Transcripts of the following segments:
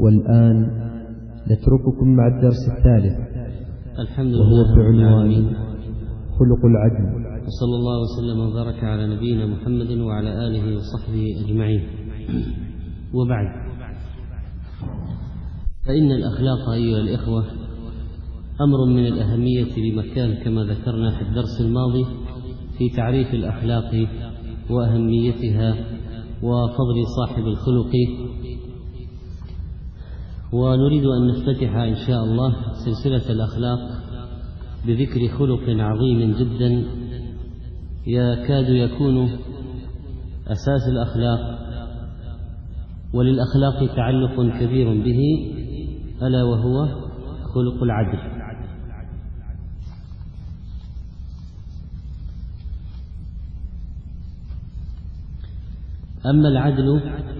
والآن نترككم مع الدرس الثالث، الحمد وهو لله بعنوان خلق العدل. وصلى الله وسلم وبارك على نبينا محمد وعلى آله وصحبه أجمعين. وبعد، فإن الأخلاق أيها الإخوة أمر من الأهمية بمكان، كما ذكرنا في الدرس الماضي في تعريف الأخلاق وأهميتها وفضل صاحب الخلق. ونريد أن نفتتح إن شاء الله سلسلة الأخلاق بذكر خلق عظيم جدا يكاد يكون أساس الأخلاق، وللأخلاق تعلق كبير به، ألا وهو خلق العدل. أما العدل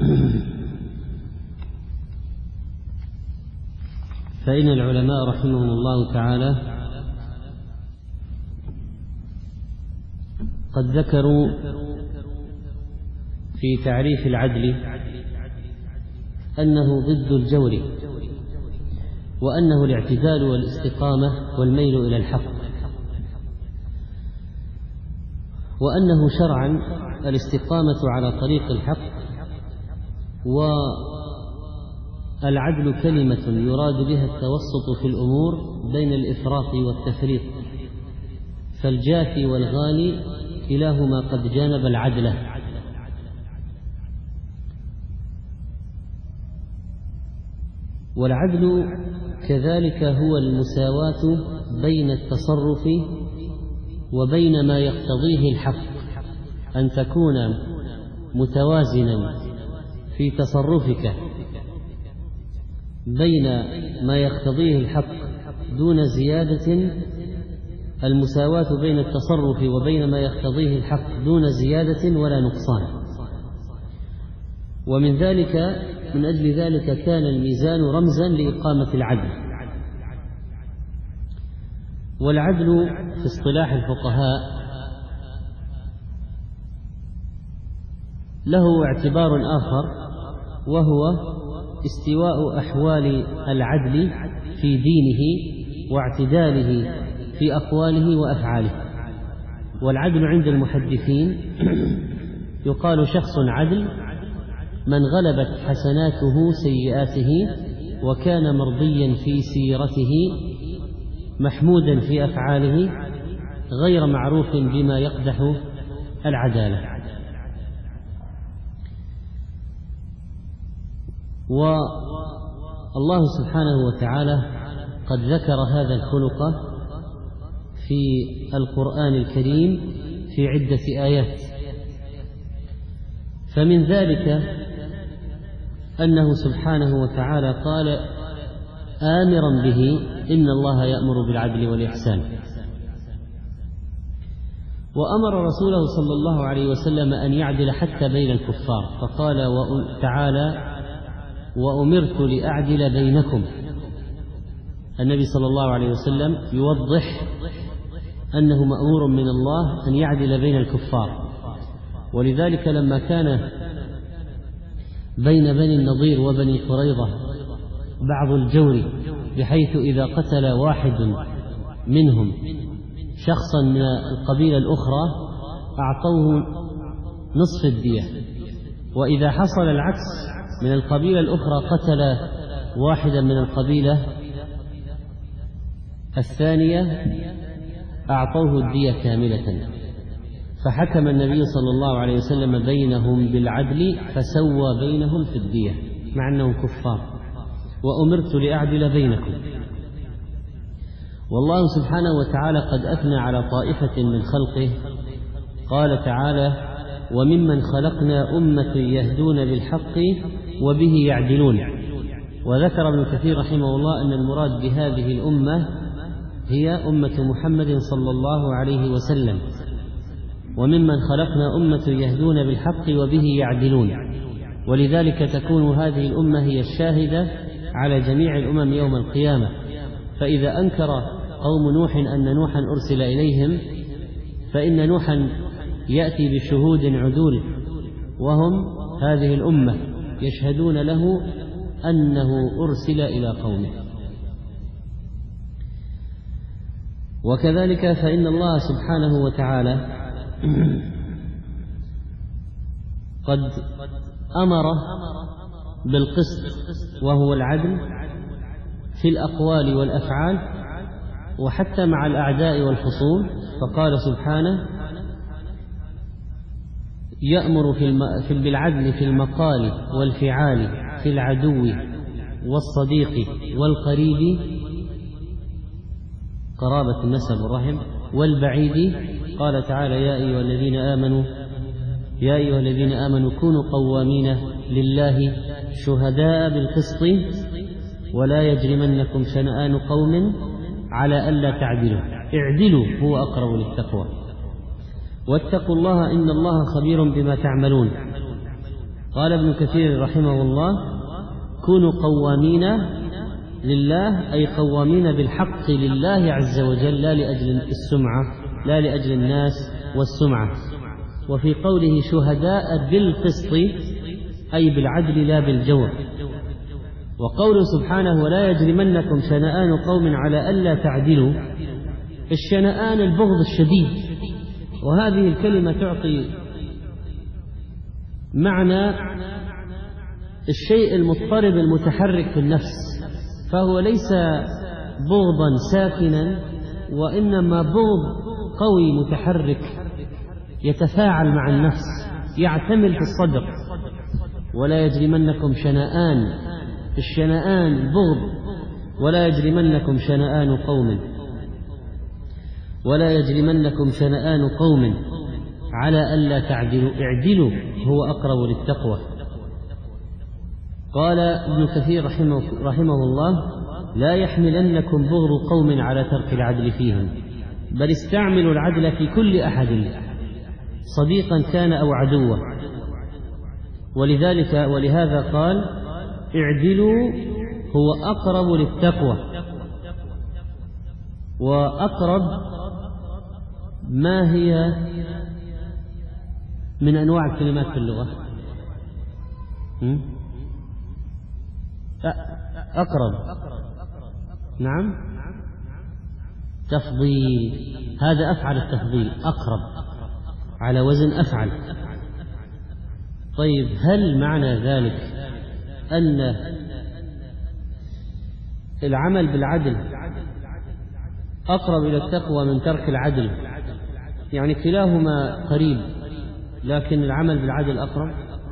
فإن العلماء رحمهم الله تعالى قد ذكروا في تعريف العدل أنه ضد الجور، وأنه الاعتدال والاستقامة والميل إلى الحق، وأنه شرعا الاستقامة على طريق الحق، والعدل كلمة يراد بها التوسط في الأمور بين الإفراط والتفريط، فالجافي والغالي كلاهما قد جانب العدل. والعدل كذلك هو المساواة بين التصرف وبين ما يقتضيه الحق، أن تكون متوازنا في تصرفك بين ما يقتضيه الحق دون زيادة، المساواة بين التصرف وبين ما يقتضيه الحق دون زيادة ولا نقصان. ومن ذلك، من أجل ذلك كان الميزان رمزا لإقامة العدل. والعدل في اصطلاح الفقهاء له اعتبار آخر، وهو استواء أحوال العدل في دينه واعتداله في أقواله وأفعاله. والعدل عند المحدثين يقال شخص عدل من غلبت حسناته سيئاته، وكان مرضيا في سيرته، محمودا في أفعاله، غير معروف بما يقدح العدالة. والله سبحانه وتعالى قد ذكر هذا الخلق في القرآن الكريم في عدة آيات، فمن ذلك أنه سبحانه وتعالى قال آمرا به: إن الله يأمر بالعدل والإحسان. وأمر رسوله صلى الله عليه وسلم أن يعدل حتى بين الكفار، فقال تعالى: وأمرت لأعدل بينكم. النبي صلى الله عليه وسلم يوضح أنه مأمور من الله أن يعدل بين الكفار. ولذلك لما كان بين بني النضير وبني قريظة بعض الجور، بحيث إذا قتل واحد منهم شخصا من القبيلة الأخرى أعطوه نصف الدية، وإذا حصل العكس من القبيلة الأخرى قتل واحدا من القبيلة الثانية أعطوه الدية كاملة. فحكم النبي صلى الله عليه وسلم بينهم بالعدل فسوى بينهم في الدية مع أنهم كفار. وأمرت لأعدل بينكم. والله سبحانه وتعالى قد أثنى على طائفة من خلقه، قال تعالى: وممن خلقنا أمة يهدون بالحق وبه يعدلون. وذكر ابن كثير رحمه الله أن المراد بهذه الأمة هي أمة محمد صلى الله عليه وسلم. وممن خلقنا أمة يهدون بالحق وبه يعدلون، ولذلك تكون هذه الأمة هي الشاهدة على جميع الأمم يوم القيامة. فإذا أنكر قوم نوح أن نوحا أرسل إليهم، فإن نوحا يأتي بشهود عدول، وهم هذه الأمة يشهدون له أنه أرسل إلى قومه. وكذلك فإن الله سبحانه وتعالى قد أمر بالقسط وهو العدل في الأقوال والأفعال وحتى مع الأعداء والخصوم، فقال سبحانه: يأمر بالعدل في المقال والفعال، في العدو والصديق والقريب، قرابة النسب والرحم، والبعيد. قال تعالى: يا أيها الذين آمنوا كونوا قوامين لله شهداء بالقسط ولا يجرمنكم شنآن قوم على ألا تعدلوا اعدلوا هو أقرب للتقوى واتقوا الله إن الله خبير بما تعملون. قال ابن كثير رحمه الله: كونوا قوامين لله أي قوامين بالحق لله عز وجل، لا لأجل السمعة، لا لأجل الناس والسمعة. وفي قوله شهداء بالقسط أي بالعدل لا بالجور. وقوله سبحانه: ولا يجرمنكم شنآن قوم على ألا تعدلوا، الشنآن البغض الشديد، وهذه الكلمة تعطي معنى الشيء المضطرب المتحرك في النفس، فهو ليس بغضا ساكنا، وإنما بغض قوي متحرك يتفاعل مع النفس، يعتمل في الصدر. ولا يجرمنكم شنآن، الشنآن البغض، ولا يجرمنكم شنآن قوم، ولا يجرمنكم شنآن قوم على ألا تعدلوا اعدلوا هو أقرب للتقوى. قال ابن كثير رحمه الله: لا يحملنكم بغض قوم على ترك العدل فيهم، بل استعملوا العدل في كل أحد صديقا كان أو عدوا. ولهذا قال: اعدلوا هو أقرب للتقوى. وأقرب ما هي من أنواع الكلمات في اللغة؟ أقرب، نعم، تفضيل، هذا أفعل التفضيل، أقرب على وزن أفعل. طيب، هل معنى ذلك أن العمل بالعدل أقرب إلى التقوى من ترك العدل؟ يعني كلاهما قريب لكن العمل بالعدل أقرب؟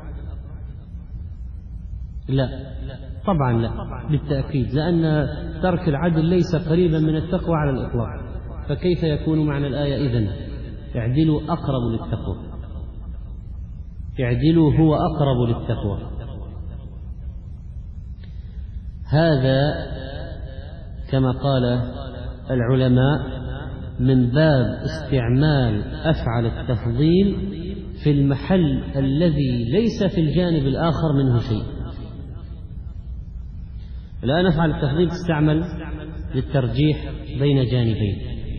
لا، طبعا لا، بالتأكيد، لأن ترك العدل ليس قريبا من التقوى على الإطلاق، فكيف يكون معنى الآية إذن؟ اعدلوا أقرب للتقوى، اعدلوا هو أقرب للتقوى. هذا كما قال العلماء من باب استعمال أفعل التفضيل في المحل الذي ليس في الجانب الآخر منه شيء. الآن أفعل التفضيل تستعمل للترجيح بين جانبين،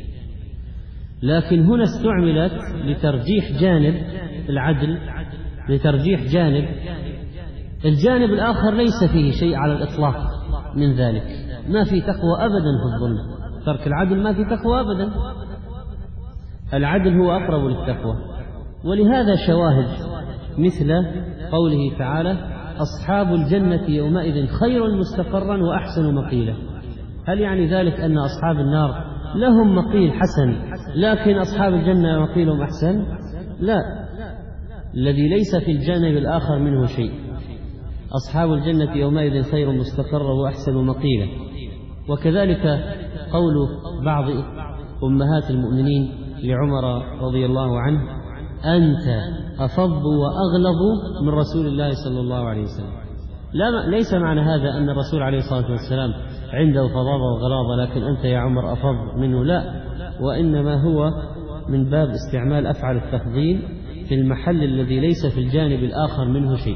لكن هنا استعملت لترجيح جانب العدل، لترجيح جانب الجانب الآخر ليس فيه شيء على الإطلاق من ذلك، ما في تقوى أبدا في الظلم، ترك العدل ما في تقوى أبدا، العدل هو أقرب للتقوى. ولهذا شواهد مثل قوله تعالى: أصحاب الجنة يومئذ خير مستقرا وأحسن مقيلا. هل يعني ذلك أن أصحاب النار لهم مقيل حسن لكن أصحاب الجنة مقيلهم أحسن؟ لا، الذي ليس في الجانب الآخر منه شيء. أصحاب الجنة يومئذ خير مستقرا وأحسن مقيلا. وكذلك قول بعض أمهات المؤمنين لعمر رضي الله عنه: أنت أفض وأغلظ من رسول الله صلى الله عليه وسلم. ليس معنى هذا أن الرسول عليه الصلاة والسلام عنده فظاظة وغلاظة لكن أنت يا عمر أفض منه، لا، وإنما هو من باب استعمال أفعل التفضيل في المحل الذي ليس في الجانب الآخر منه شيء.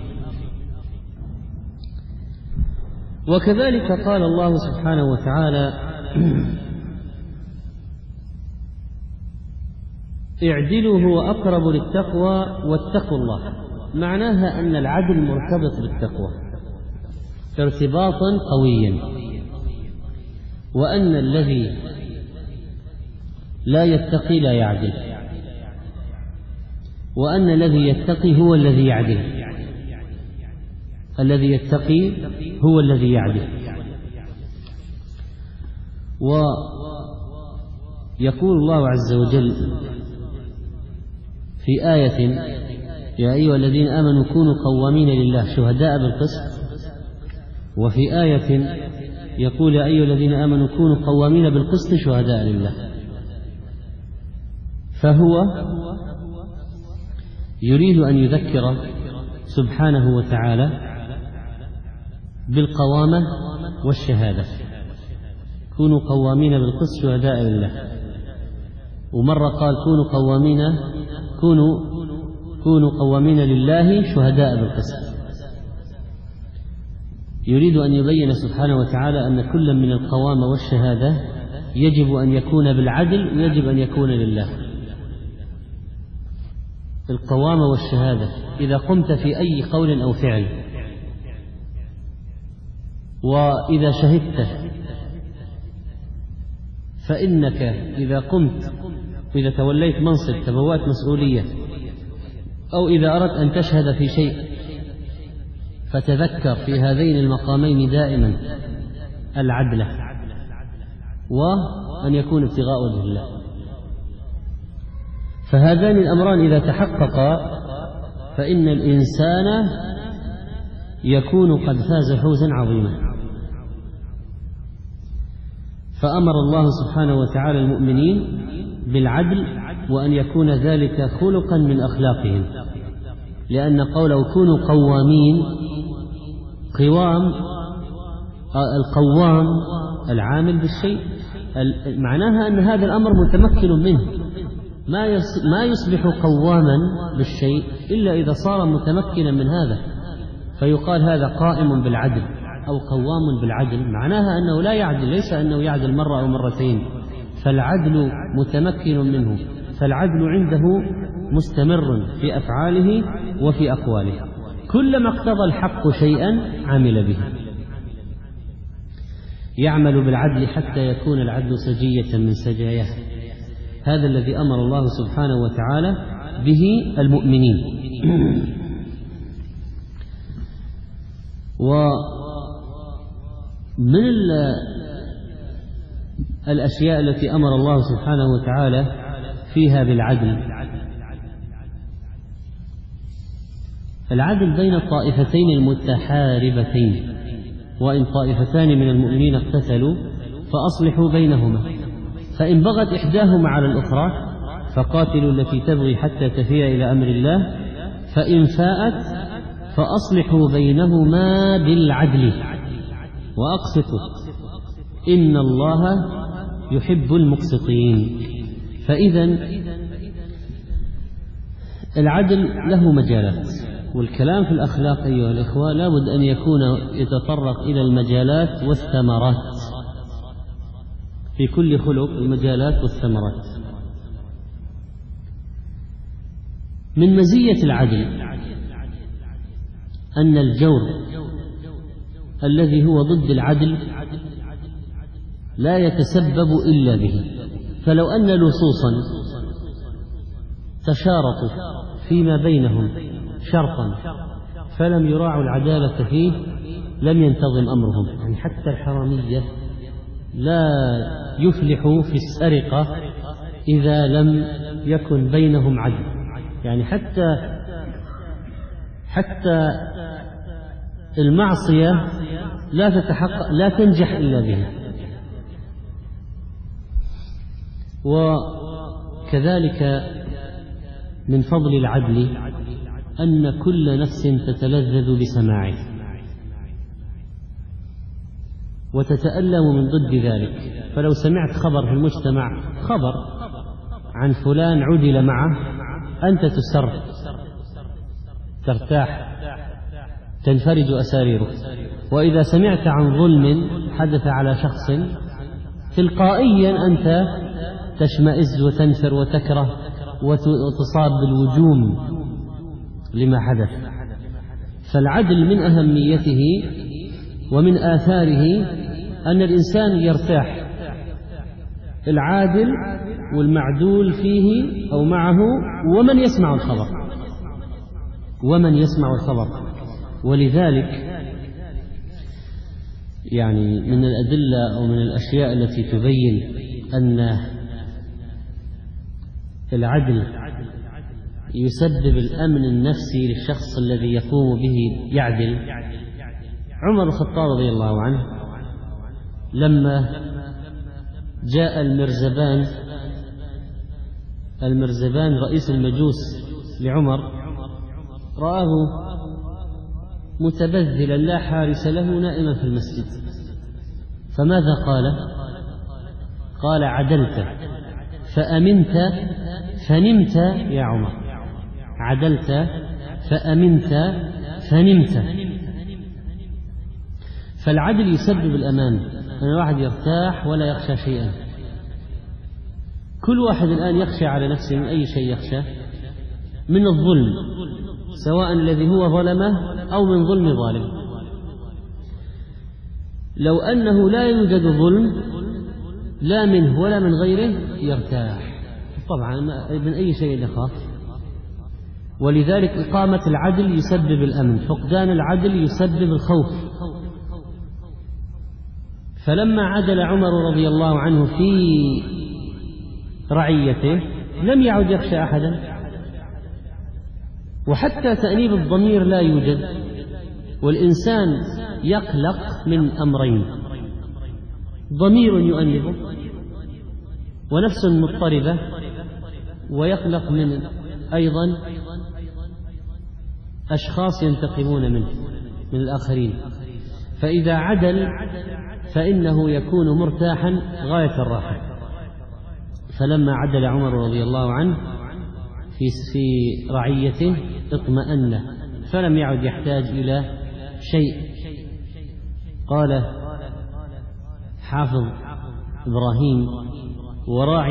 وكذلك قال الله سبحانه وتعالى: اعدلوا هو أقرب للتقوى واتقوا الله. معناها أن العدل مرتبط بالتقوى، ارتباطا قويا، وأن الذي لا يتقي لا يعدل، وأن الذي يتقي هو الذي يعدل، الذي يتقي هو الذي يعدل. ويقول الله عز وجل في آية: يا أيها الذين آمنوا كونوا قوامين لله شهداء بالقسط. وفي آية يقول: يا أيها الذين آمنوا كونوا قوامين بالقسط شهداء لله. فهو يريد أن يذكر سبحانه وتعالى بالقوامة والشهادة، كونوا قوامين بالقسط شهداء لله. ومرة قال: كونوا قوامين لله شهداء بالقسط. يريد أن يبين سبحانه وتعالى أن كل من القوامة والشهادة يجب أن يكون بالعدل، ويجب أن يكون لله. القوامة والشهادة: إذا قمت في أي قول أو فعل، وإذا شهدت، فإنك إذا قمت، إذا توليت منصب، تبوأت مسؤولية، أو إذا أردت أن تشهد في شيء، فتذكر في هذين المقامين دائما العدل، وأن يكون ابتغاء وجه الله. فهذان الأمران إذا تحققا فإن الإنسان يكون قد فاز فوزا عظيما. فأمر الله سبحانه وتعالى المؤمنين بالعدل، وأن يكون ذلك خلقا من أخلاقهم، لأن قوله كونوا قوامين، القوام العامل بالشيء، معناها أن هذا الأمر متمكن منه، ما يصبح قواما بالشيء إلا إذا صار متمكنا من هذا، فيقال هذا قائم بالعدل أو قوام بالعدل. معناها أنه لا يعدل، ليس أنه يعدل مرة أو مرتين، فالعدل متمكن منه، فالعدل عنده مستمر في أفعاله وفي أقواله. كلما اقتضى الحق شيئا عمل به، يعمل بالعدل حتى يكون العدل سجية من سجاياه. هذا الذي أمر الله سبحانه وتعالى به المؤمنين. ومن الأشياء التي أمر الله سبحانه وتعالى فيها بالعدل، العدل بين الطائفتين المتحاربتين. وإن طائفتان من المؤمنين اقتتلوا فأصلحوا بينهما، فإن بغت إحداهما على الأخرى فقاتلوا التي تبغي حتى تفيء إلى أمر الله، فإن فاءت فأصلحوا بينهما بالعدل وأقسطوا إن الله يحب المقسطين. فإذا العدل له مجالات، والكلام في الأخلاق أيها الإخوة لابد أن يكون يتطرق إلى المجالات والثمرات، في كل خلق المجالات والثمرات. من مزية العدل أن الجور الذي هو ضد العدل لا يتسبب إلا به. فلو أن لصوصا تشارطوا فيما بينهم شرطا فلم يراعوا العدالة فيه لم ينتظم أمرهم. يعني حتى الحرامية لا يفلحوا في السرقة إذا لم يكن بينهم عدل. يعني حتى المعصية لا تنجح إلا بها. وكذلك من فضل العدل أن كل نفس تتلذذ بسماعه وتتألم من ضد ذلك. فلو سمعت خبر في المجتمع، خبر عن فلان عدل معه، أنت تسر، ترتاح، تنفرج أساريرك. وإذا سمعت عن ظلم حدث على شخص، تلقائيا أنت تشمئز وتنفر وتكره وتصاب بالوجوم لما حدث. فالعدل من أهميته ومن آثاره أن الإنسان يرتاح، العادل والمعدول فيه أو معه، ومن يسمع الخبر. ولذلك يعني من الأدلة أو من الأشياء التي تبين أن العدل يسبب الأمن النفسي للشخص الذي يقوم به يعدل. عمر الخطاب رضي الله عنه لما جاء المرزبان رئيس المجوس لعمر، رآه متبذلا لا حارس له نائما في المسجد، فماذا قال عدلت فأمنت فنمت يا عمر، عدلت فأمنت فنمت. فالعدل يسبب الأمان، أن الواحد يرتاح ولا يخشى شيئا. كل واحد الآن يخشى على نفسه من أي شيء يخشى، من الظلم، سواء الذي هو ظلمه أو من ظلم ظالم. لو أنه لا يوجد ظلم لا منه ولا من غيره يرتاح، طبعا من أي شيء يخاف. ولذلك إقامة العدل يسبب الأمن، فقدان العدل يسبب الخوف. فلما عدل عمر رضي الله عنه في رعيته لم يعد يخشى أحدا، وحتى تأنيب الضمير لا يوجد. والإنسان يقلق من أمرين: ضمير يؤنبه ونفس مضطربة، ويقلق من أيضا أشخاص ينتقمون منه من الآخرين. فإذا عدل فإنه يكون مرتاحا غاية الراحة. فلما عدل عمر رضي الله عنه في رعيته اطمأن، فلم يعد يحتاج إلى شيء. قال حافظ إبراهيم: وراعى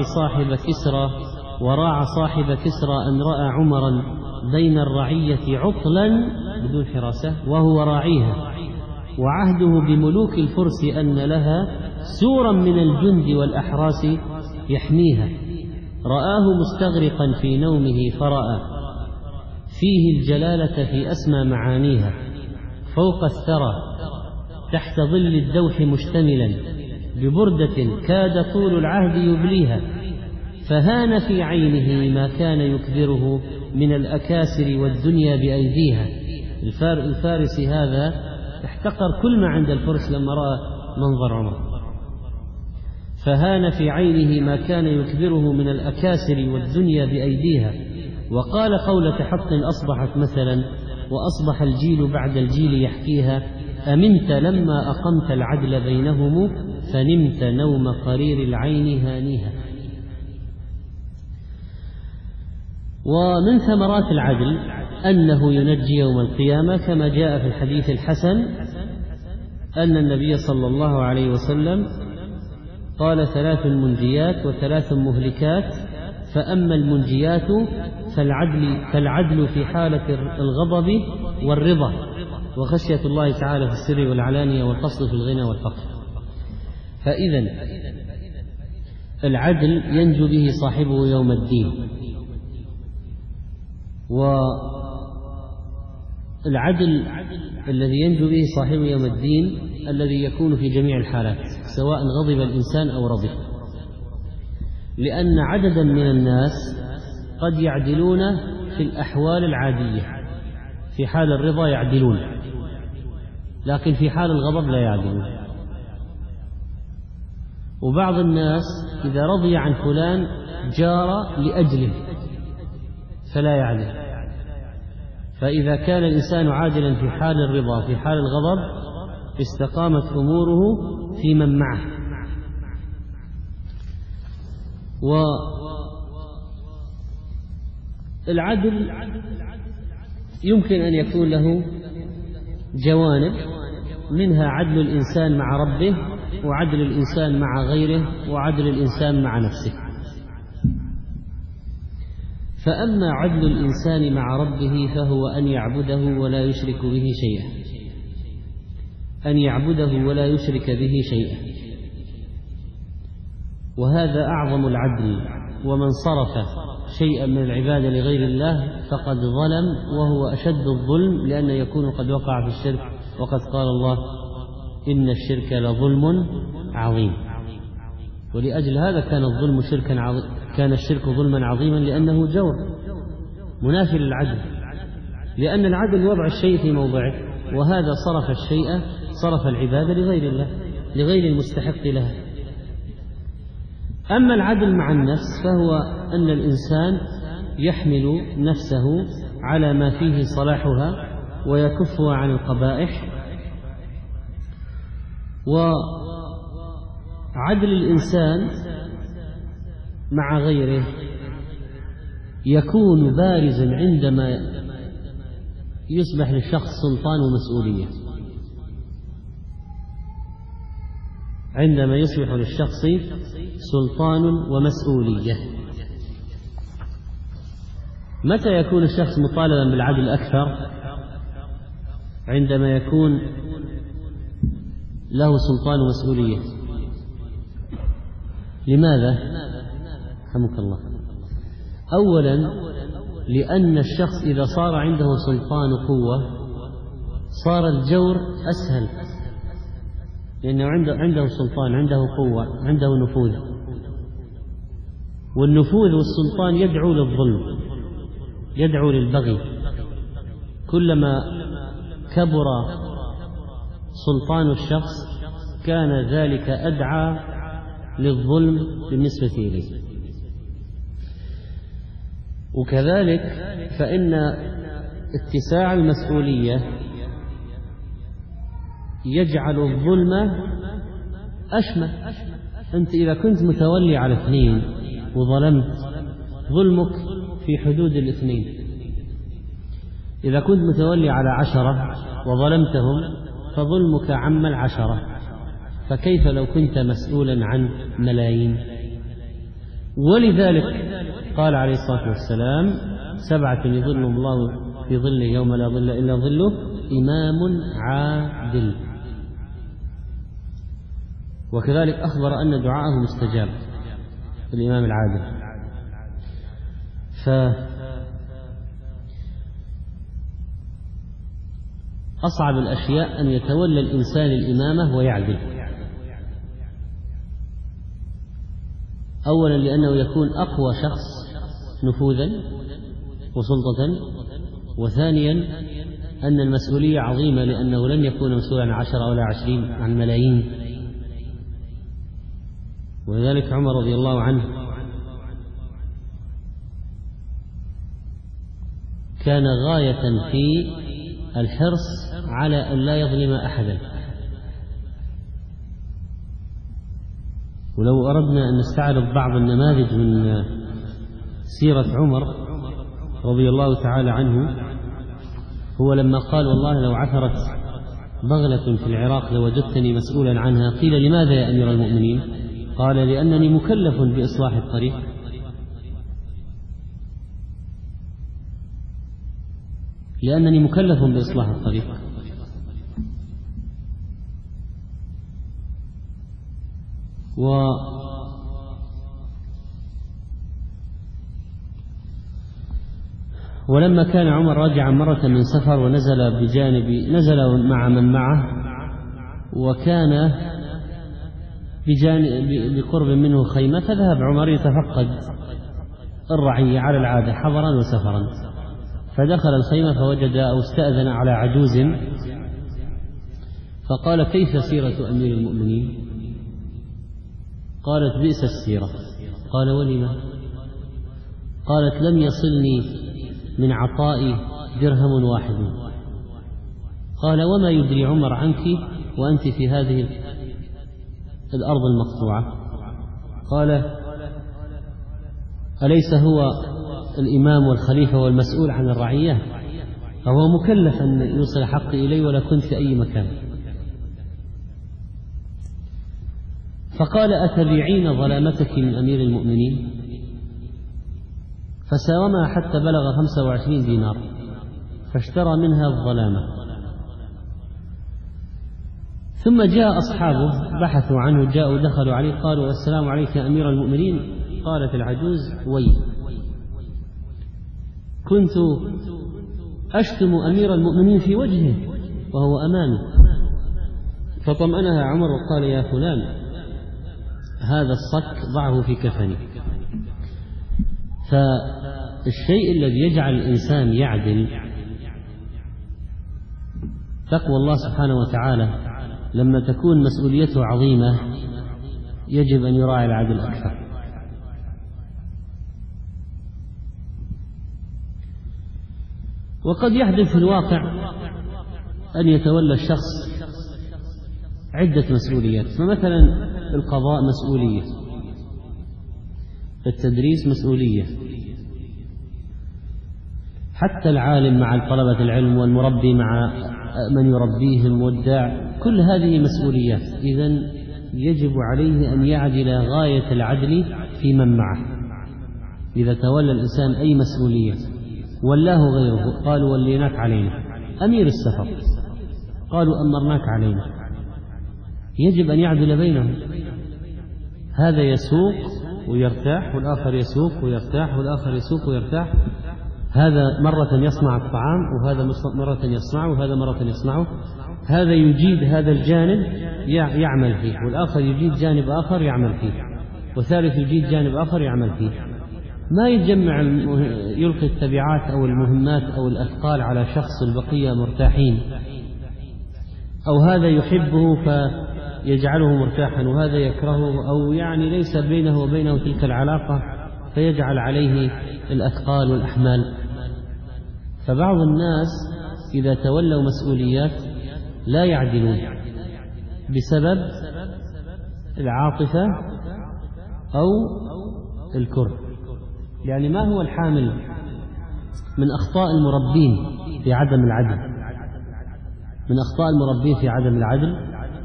صاحب كسرى أن رأى عمرا بين الرعية عطلا بدون حراسة وهو راعيها، وعهده بملوك الفرس أن لها سورا من الجند والأحراس يحميها. رآه مستغرقا في نومه فرأى فيه الجلالة في أسمى معانيها، فوق الثرى تحت ظل الدوح مشتملا ببردة كاد طول العهد يبليها، فهان في عينه ما كان يكبره من الأكاسر والدنيا بأيديها. الفارسي هذا احتقر كل ما عند الفرس لما رأى منظر عمر. فهان في عينه ما كان يكبره من الأكاسر والدنيا بأيديها، وقال قولة حق أصبحت مثلا، وأصبح الجيل بعد الجيل يحكيها: أمنت لما أقمت العدل بينهم، فنمت نوم قرير العين هانيها. ومن ثمرات العدل أنه ينجي يوم القيامة، كما جاء في الحديث الحسن أن النبي صلى الله عليه وسلم قال: 3 منجيات و3 مهلكات، فأما المنجيات فالعدل في حالة الغضب والرضا، وخشية الله تعالى في السر والعلانية، والقصد في الغنى والفقر. فإذن العدل ينجو به صاحبه يوم الدين. والعدل الذي ينجو به صاحبه يوم الدين الذي يكون في جميع الحالات، سواء غضب الإنسان أو رضي، لأن عددا من الناس قد يعدلون في الأحوال العادية، في حال الرضا يعدلون، لكن في حال الغضب لا يعدلون. وبعض الناس إذا رضي عن فلان جار لأجله فلا يعدل. فإذا كان الإنسان عادلا في حال الرضا في حال الغضب استقامت أموره في من معه. والعدل يمكن أن يكون له جوانب، منها عدل الإنسان مع ربه، وعدل الإنسان مع غيره، وعدل الإنسان مع نفسه. فأما عدل الإنسان مع ربه فهو أن يعبده ولا يشرك به شيئا. أن يعبده ولا يشرك به شيئا، وهذا أعظم العدل. ومن صرف شيئا من العبادة لغير الله فقد ظلم، وهو أشد الظلم، لأنه يكون قد وقع في الشرك، وقد قال الله: إن الشرك لظلم عظيم. ولأجل هذا كان الشرك ظلما عظيما، لأنه جور منافي للعدل، لأن العدل وضع الشيء في موضعه، وهذا صرف العبادة لغير الله، لغير المستحق لها. أما العدل مع النفس فهو أن الإنسان يحمل نفسه على ما فيه صلاحها ويكفها عن القبائح. وعدل الإنسان مع غيره يكون بارزا عندما يصبح للشخص سلطان ومسؤولية، عندما يصبح للشخص سلطان ومسؤولية. متى يكون الشخص مطالبا بالعدل أكثر؟ عندما يكون له سلطان ومسؤولية. لماذا؟ رحمك الله. أولا، لأن الشخص إذا صار عنده سلطان وقوة صار الجور أسهل، لأنه عنده سلطان، عنده قوة، عنده نفوذ، والنفوذ والسلطان يدعو للظلم، يدعو للبغي. كلما كبر سلطان الشخص كان ذلك أدعى للظلم بالنسبة إليه. وكذلك فإن اتساع المسؤولية يجعل الظلم أشمل. أنت إذا كنت متولي على 2 وظلمت، ظلمك في حدود 2. إذا كنت متولي على 10 وظلمتهم فظلمك عم 10، فكيف لو كنت مسؤولا عن ملايين؟ ولذلك قال عليه الصلاة والسلام: 7 يظلهم الله في ظله يوم لا ظل إلا ظله، إمام عادل. وكذلك أخبر أن دعاءه مستجاب، الإمام العادل. فأصعب الأشياء أن يتولى الإنسان الإمامة ويعدل. أولا لأنه يكون أقوى شخص نفوذا وسلطة، وثانيا أن المسؤولية عظيمة، لأنه لن يكون مسؤولا عن 10 ولا 20، عن ملايين. ولذلك عمر رضي الله عنه كان غاية في الحرص على أن لا يظلم أحدا. ولو أردنا أن نستعرض بعض النماذج من سيرة عمر رضي الله تعالى عنه، هو لما قال: والله لو عثرت بغلة في العراق لوجدتني مسؤولا عنها. قيل: لماذا يا أمير المؤمنين؟ قال: لأنني مكلف بإصلاح الطريق. لأنني مكلف بإصلاح الطريق. ولما كان عمر راجعا مرة من سفر نزل مع من معه، وكان بقرب منه خيمة، فذهب عمر يتفقد الرعية على العادة حضرا وسفرا، فدخل الخيمة فوجد أو استأذن على عجوز، فقال: كيف سيرة أمير المؤمنين؟ قالت: بئس السيرة. قال: ولم؟ قالت: لم يصلني من عطائي درهم واحد. قال: وما يدري عمر عنك وأنت في هذه الأرض المقطوعة؟ قال: أليس هو الإمام والخليفة والمسؤول عن الرعية؟ فهو مكلف أن يوصل حقي إليه ولا كنت في أي مكان. فقال: أتبيعين ظلامتك من أمير المؤمنين؟ فساومها حتى بلغ 25 دينار، فاشترى منها الظلامة. ثم جاء أصحابه بحثوا عنه، جاءوا دخلوا عليه قالوا: السلام عليك يا أمير المؤمنين. قالت العجوز: كنت أشتم أمير المؤمنين في وجهه وهو أمامي. فطمأنها عمر وقال: يا فلان، هذا الصك ضعه في كفني. فالشيء الذي يجعل الإنسان يعدل تقوى الله سبحانه وتعالى. لما تكون مسؤوليته عظيمة يجب أن يراعي العدل أكثر. وقد يحدث في الواقع أن يتولى الشخص عدة مسؤوليات. فمثلا القضاء مسؤولية، التدريس مسؤولية، حتى العالم مع طلبة العلم والمربي مع من يربيهم والداع، كل هذه مسؤوليات. إذن يجب عليه أن يعدل غاية العدل في من معه. إذا تولى الإنسان أي مسؤولية ولاه غيره، قالوا: وليناك علينا. أمير السفر قالوا: أمرناك علينا. يجب أن يعدل بينهم. هذا يسوق ويرتاح، والآخر يسوق ويرتاح، والآخر يسوق ويرتاح. هذا مرة يصنع الطعام، وهذا مرة يصنعه، وهذا مرة يصنعه. هذا يجيد هذا الجانب يعمل فيه، والآخر يجيد جانب آخر يعمل فيه، وثالث يجيد جانب آخر يعمل فيه. ما يتجمع يلقي التبعات أو المهمات أو الأثقال على شخص البقية مرتاحين، أو هذا يحبه فيجعله مرتاحا وهذا يكرهه، أو يعني ليس بينه وبينه تلك العلاقة فيجعل عليه الأثقال والأحمال. فبعض الناس إذا تولوا مسؤوليات لا يعدلون بسبب العاطفة أو الكره. يعني ما هو الحامل من أخطاء المربين في عدم العدل؟ من أخطاء المربين في عدم العدل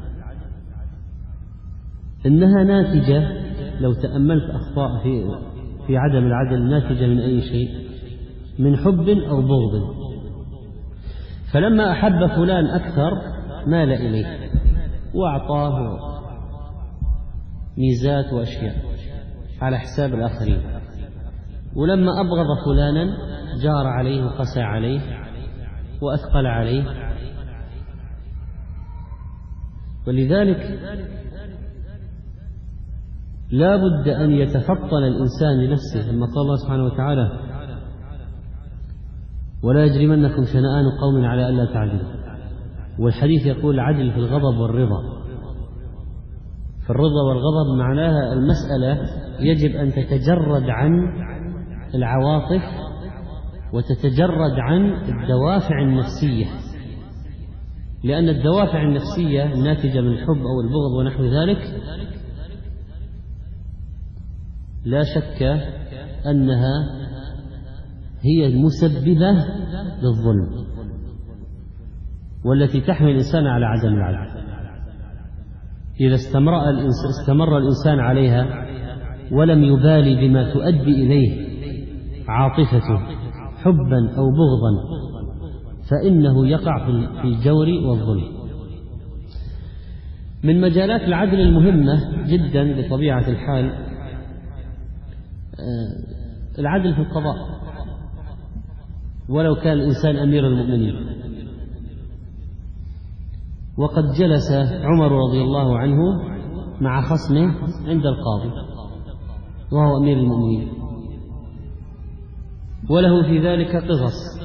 إنها ناتجة، لو تأملت أخطاء في عدم العدل، ناتجة من أي شيء؟ من حب أو بغض. فلما أحب فلان أكثر مال إليه وأعطاه ميزات وأشياء على حساب الآخرين، ولما أبغض فلانا جار عليه وقسى عليه وأثقل عليه. ولذلك لا بد أن يتفطن الإنسان لنفسه. لما قال الله سبحانه وتعالى: ولا يجرمنكم شنآن قوم على ألا تعدلوا. والحديث يقول: عدل في الغضب والرضا. فالرضا والغضب معناها المسألة يجب أن تتجرد عن العواطف وتتجرد عن الدوافع النفسية، لأن الدوافع النفسية الناتجة من الحب أو البغض ونحو ذلك لا شك أنها هي المسببة للظلم والتي تحمل الإنسان على عدم العدل. إذا استمر الإنسان عليها ولم يبالي بما تؤدي إليه عاطفته حبا أو بغضا فإنه يقع في الجور والظلم. من مجالات العدل المهمة جدا بطبيعة الحال العدل في القضاء، ولو كان الإنسان أمير المؤمنين. وقد جلس عمر رضي الله عنه مع خصمه عند القاضي وهو أمير المؤمنين، وله في ذلك قصص.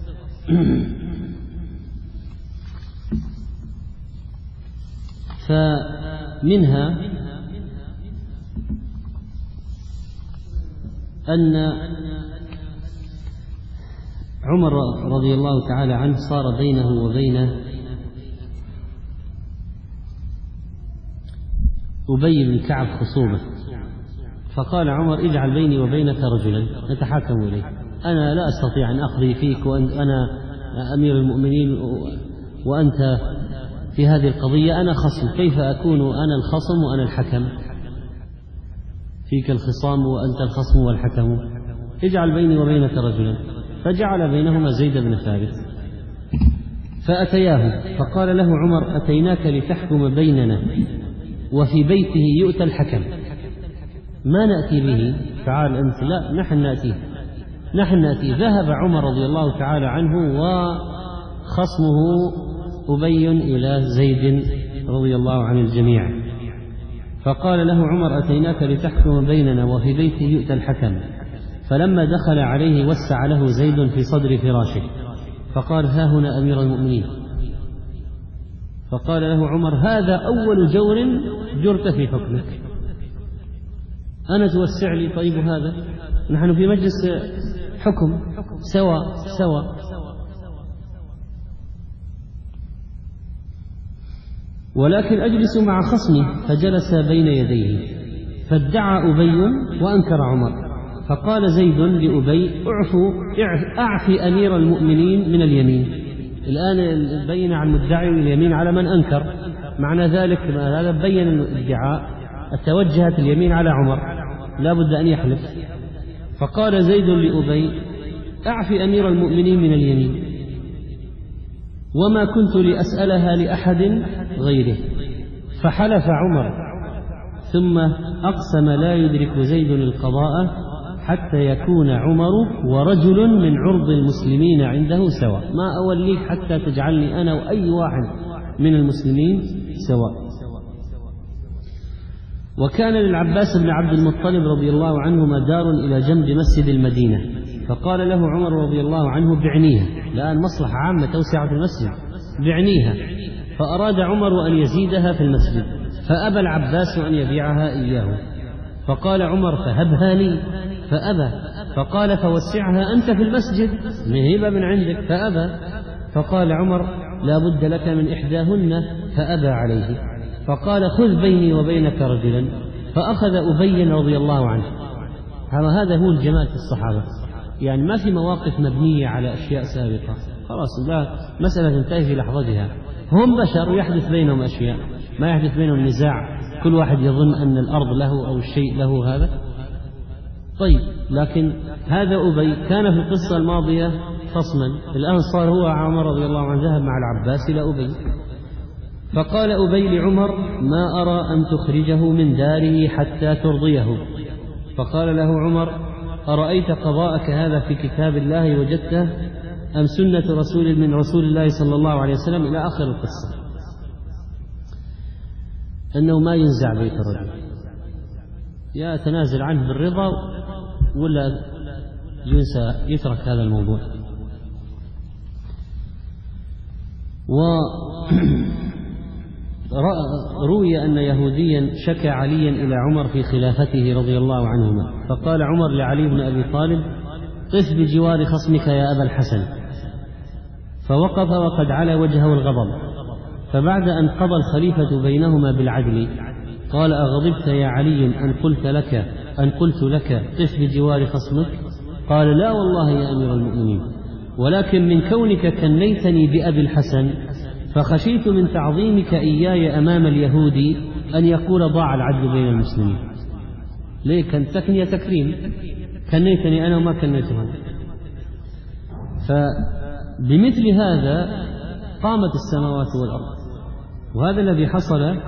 فمنها أن عمر رضي الله تعالى عنه صار بينه وبين أبي بن كعب خصومة، فقال عمر: اجعل بيني وبينك رجلا نتحاكم إليه، أنا لا أستطيع أن أقضي فيك وأنا أمير المؤمنين وأنت في هذه القضية أنا خصم، كيف أكون أنا الخصم وأنا الحكم؟ فيك الخصام وأنت الخصم والحكم، اجعل بيني وبينك رجلا. فجعل بينهما زيد بن ثابت. فأتياه فقال له عمر: أتيناك لتحكم بيننا وفي بيته يؤتى الحكم، ما نأتي به، تعال أنت. لا، نحن نأتيه. ذهب عمر رضي الله تعالى عنه وخصمه أبي إلى زيد رضي الله عن الجميع، فقال له عمر: أتيناك لتحكم بيننا وفي بيته يؤتى الحكم. فلما دخل عليه وسع له زيد في صدر فراشه فقال: ها هنا أمير المؤمنين. فقال له عمر: هذا أول جور جرت في حكمك، أنا توسع لي؟ طيب هذا نحن في مجلس حكم سوا. ولكن أجلس مع خصمي. فجلس بين يديه فادعى أبي وأنكر عمر. فقال زيد لأبي: أعفي أمير المؤمنين من اليمين. الآن بين عن المدعي اليمين على من أنكر، معنى ذلك هذا بين الادعاء، توجهت اليمين على عمر، لا بد أن يحلف. فقال زيد لأبي: أعفي أمير المؤمنين من اليمين، وما كنت لأسألها لأحد غيره. فحلف عمر، ثم أقسم لا يدرك زيد القضاء حتى يكون عمر ورجل من عرض المسلمين عنده سواء، ما أوليك حتى تجعلني أنا وأي واحد من المسلمين سواء. وكان للعباس بن عبد المطلب رضي الله عنهما دار إلى جنب مسجد المدينة، فقال له عمر رضي الله عنه: بعنيها، الآن مصلحة عامة توسعة المسجد، بعنيها. فأراد عمر أن يزيدها في المسجد، فأبى العباس أن يبيعها إياه. فقال عمر: فهبها لي، فأبى. فقال: فوسعها أنت في المسجد، نهيبة من عندك، فأبى. فقال عمر: لا بد لك من إحداهن، فأبى عليه. فقال: خذ بيني وبينك رجلا. فأخذ أبي رضي الله عنه. هذا هو الجمال في الصحابة، يعني ما في مواقف مبنية على أشياء سابقة، خلاص لا مسألة تنتهي في لحظتها. هم بشر يحدث بينهم أشياء، ما يحدث بينهم نزاع، كل واحد يظن أن الأرض له أو الشيء له هذا. طيب، لكن هذا أبي كان في القصة الماضية خصما، الآن صار هو عمر رضي الله عنه ذهب مع العباس إلى أبي. فقال أبي لعمر: ما أرى أن تخرجه من داره حتى ترضيه. فقال له عمر: أرأيت قضاءك هذا في كتاب الله وجدته أم سنة من رسول الله صلى الله عليه وسلم، إلى آخر القصة، أنه ما ينزع بيت الرجل، يا تنازل عنه بالرضا ولا ينسى، يترك هذا الموضوع. وروي أن يهوديا شكى عليا إلى عمر في خلافته رضي الله عنهما، فقال عمر لعلي بن أبي طالب: قف بجوار خصمك يا أبا الحسن. فوقف وقد علا وجهه الغضب. فبعد أن قضى الخليفة بينهما بالعدل قال: أغضبت يا علي أن قلت لك قف بجوار خصمك؟ قال: لا والله يا أمير المؤمنين، ولكن من كونك كنيتني بأبي الحسن فخشيت من تعظيمك إياي أمام اليهود أن يقول ضاع العدل بين المسلمين. ليه؟ كان تكنية تكريم، كنيتني أنا وما كنيته. فبمثل هذا قامت السماوات والأرض. وهذا الذي حصل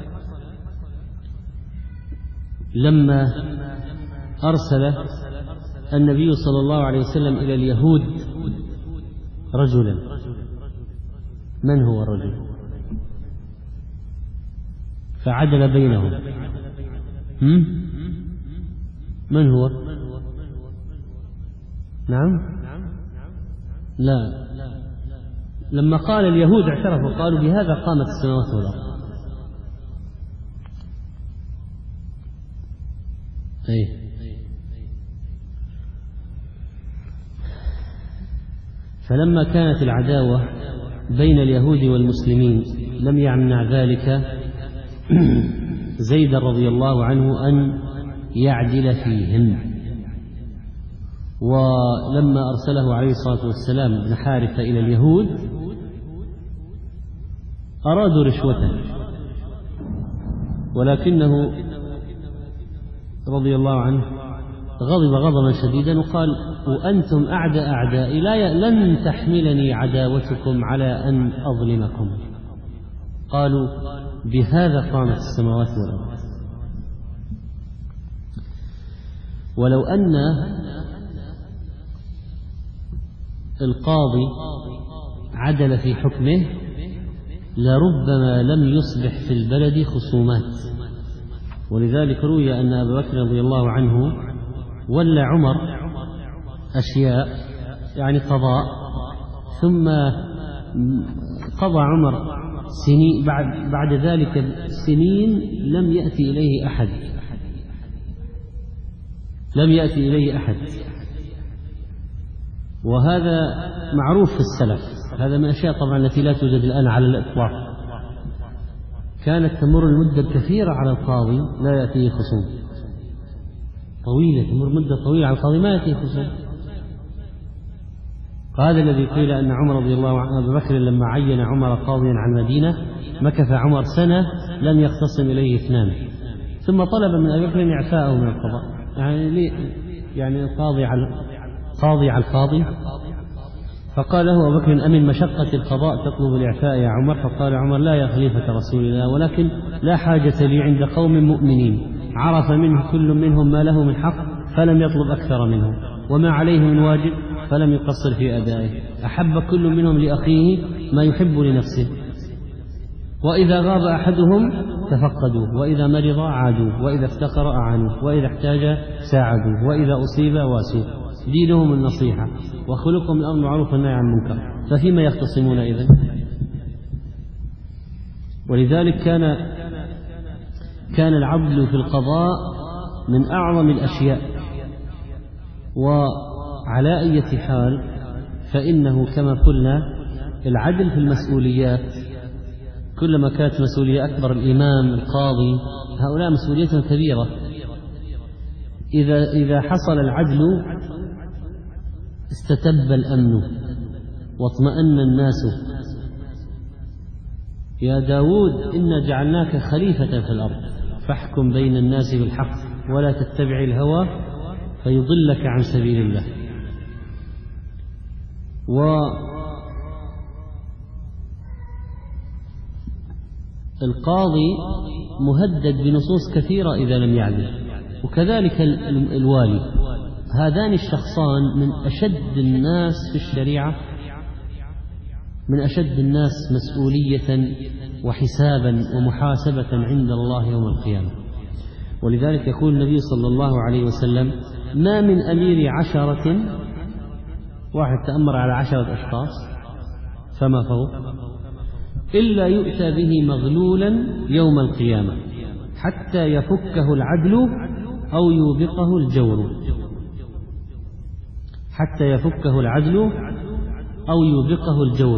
لما أرسل النبي صلى الله عليه وسلم إلى اليهود رجلا. من هو الرجل؟ فعدل بينهم. من هو؟ نعم؟ لا، لما قال اليهود اعترفوا قالوا: بهذا قامت السماوات والأرض. فلما كانت العداوة بين اليهود والمسلمين لم يمنع ذلك زيد رضي الله عنه أن يعدل فيهم. ولما أرسله عليه الصلاة والسلام بن حارثة إلى اليهود أرادوا رشوته، ولكنه رضي الله عنه غضب غضبا شديدا وقال: وأنتم أعدى أعدائي لن تحملني عداوتكم على أن أظلمكم. قالوا بهذا قامت السماوات والأرض. ولو أن القاضي عدل في حكمه لربما لم يصبح في البلد خصومات. ولذلك روي أن أبا بكر رضي الله عنه ولى عمر أشياء يعني قضاء، ثم قضى عمر سنين بعد ذلك سنين لم يأتي إليه أحد. وهذا معروف في السلف، هذا من الأشياء طبعا التي لا توجد الآن على الإطلاق. كانت تمر المدة الكثيرة على القاضي لا يأتيه خصوم، طويلة، تمر مدة طويلة على القاضي ما يأتيه خصوم. هذا الذي قيل أن عمر رضي الله عنه أبو بكر لما عين عمر قاضيا على المدينة مكث عمر سنة لم يختصم إليه اثنان، ثم طلب من أبي بكر إعفاءه من القضاء، يعني القاضي على القاضي. فقال له أبو بكر أمن مشقة القضاء تطلب الإعفاء يا عمر؟ فقال عمر لا يا خليفة رسول الله، ولكن لا حاجة لي عند قوم مؤمنين عرف منه كل منهم ما له من حق فلم يطلب أكثر منه، وما عليه من واجب فلم يقصر في أدائه، أحب كل منهم لأخيه ما يحب لنفسه، وإذا غاب أحدهم تفقدوه، وإذا مرض عادوه، وإذا افتقر أعانوه، وإذا احتاج ساعدوه، وإذا أصيب واسوه، دينهم النصيحة وخلقهم الأمر معروف والنهي عن المنكر، ففيما يختصمون إذن؟ ولذلك كان العدل في القضاء من أعظم الأشياء. وعلى أي حال فإنه كما قلنا العدل في المسؤوليات، كلما كانت مسؤولية أكبر الإمام القاضي هؤلاء مسؤوليتهم كبيرة. إذا حصل العدل استتب الأمن واطمأن الناس. يا داود إنا جعلناك خليفة في الأرض فاحكم بين الناس بالحق ولا تتبع الهوى فيضلك عن سبيل الله. والقاضي مهدد بنصوص كثيرة إذا لم يعدل، وكذلك الوالي. هذان الشخصان من أشد الناس في الشريعة، من أشد الناس مسؤولية وحسابا ومحاسبة عند الله يوم القيامة. ولذلك يقول النبي صلى الله عليه وسلم ما من أمير 10، واحد تأمر على 10 أشخاص فما فوق، إلا يؤتى به مغلولا يوم القيامة حتى يفكه العدل أو يوبقه الجور، حتى يفكه العدل أو يوبقه الجور.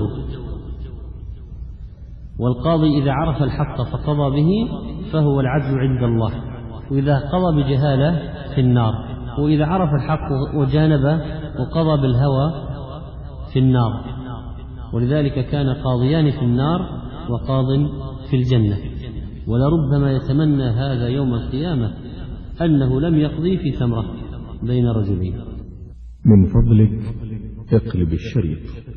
والقاضي إذا عرف الحق فقضى به فهو العدل عند الله، وإذا قضى بجهالة في النار، وإذا عرف الحق وجانبه وقضى بالهوى في النار. ولذلك كان قاضيان في النار وقاض في الجنة، ولربما يتمنى هذا يوم القيامة أنه لم يقضي في ثمرة بين رجلين. من فضلك اقلب الشريط.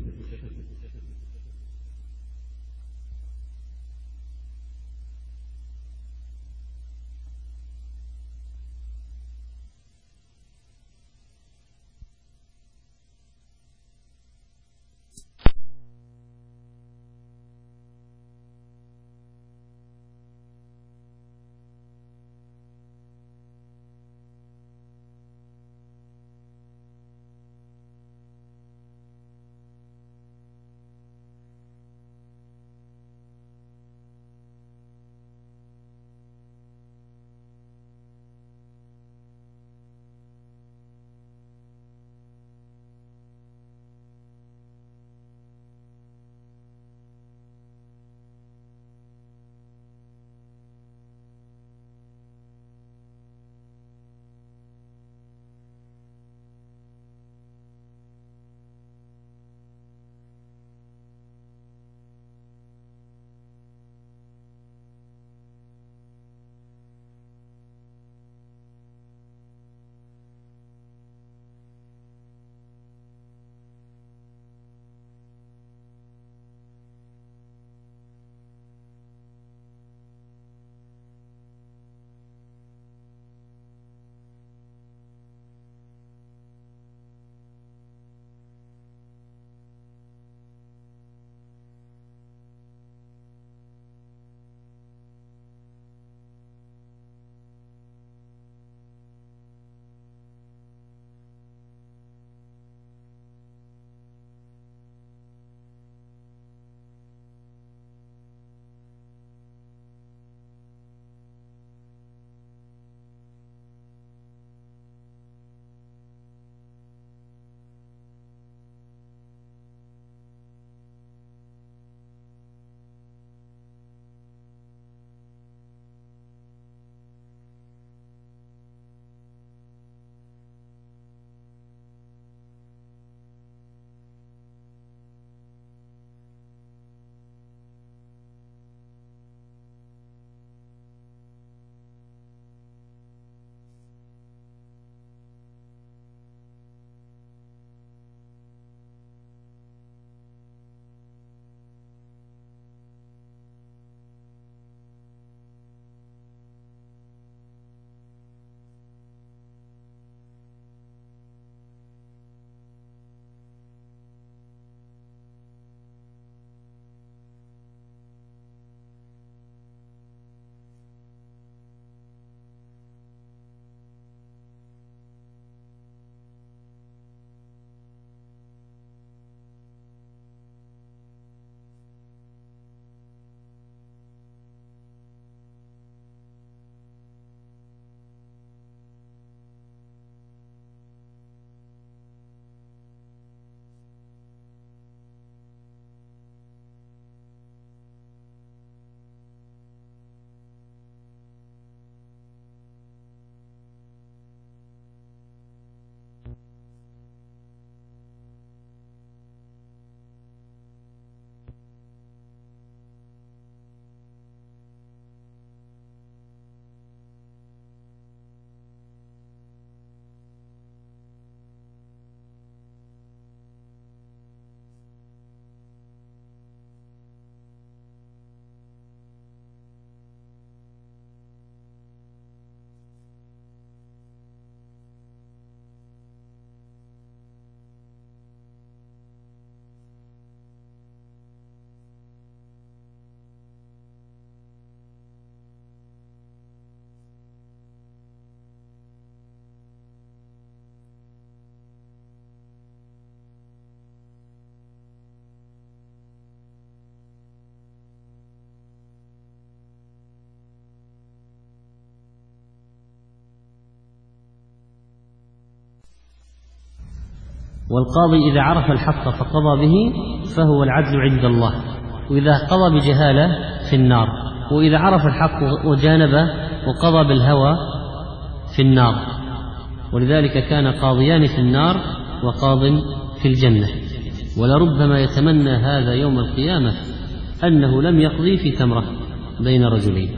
والقاضي إذا عرف الحق فقضى به فهو العدل عند الله، وإذا قضى بجهالة في النار، وإذا عرف الحق وجانبه وقضى بالهوى في النار. ولذلك كان قاضيان في النار وقاض في الجنة. ولربما يتمنى هذا يوم القيامة أنه لم يقضي في تمرة بين رجلين.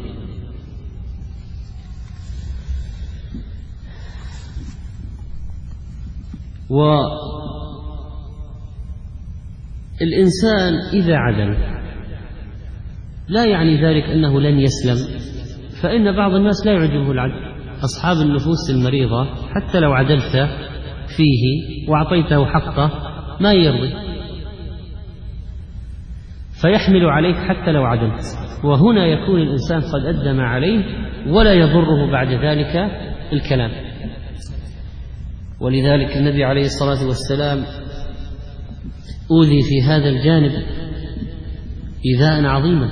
والإنسان إذا عدل لا يعني ذلك أنه لن يسلم، فإن بعض الناس لا يعجبه العدل. أصحاب النفوس المريضة حتى لو عدلت فيه وأعطيته حقه ما يرضي، فيحمل عليك حتى لو عدلت. وهنا يكون الإنسان قد أدى ما عليه ولا يضره بعد ذلك الكلام. ولذلك النبي عليه الصلاة والسلام أوذي في هذا الجانب إيذاء عظيما،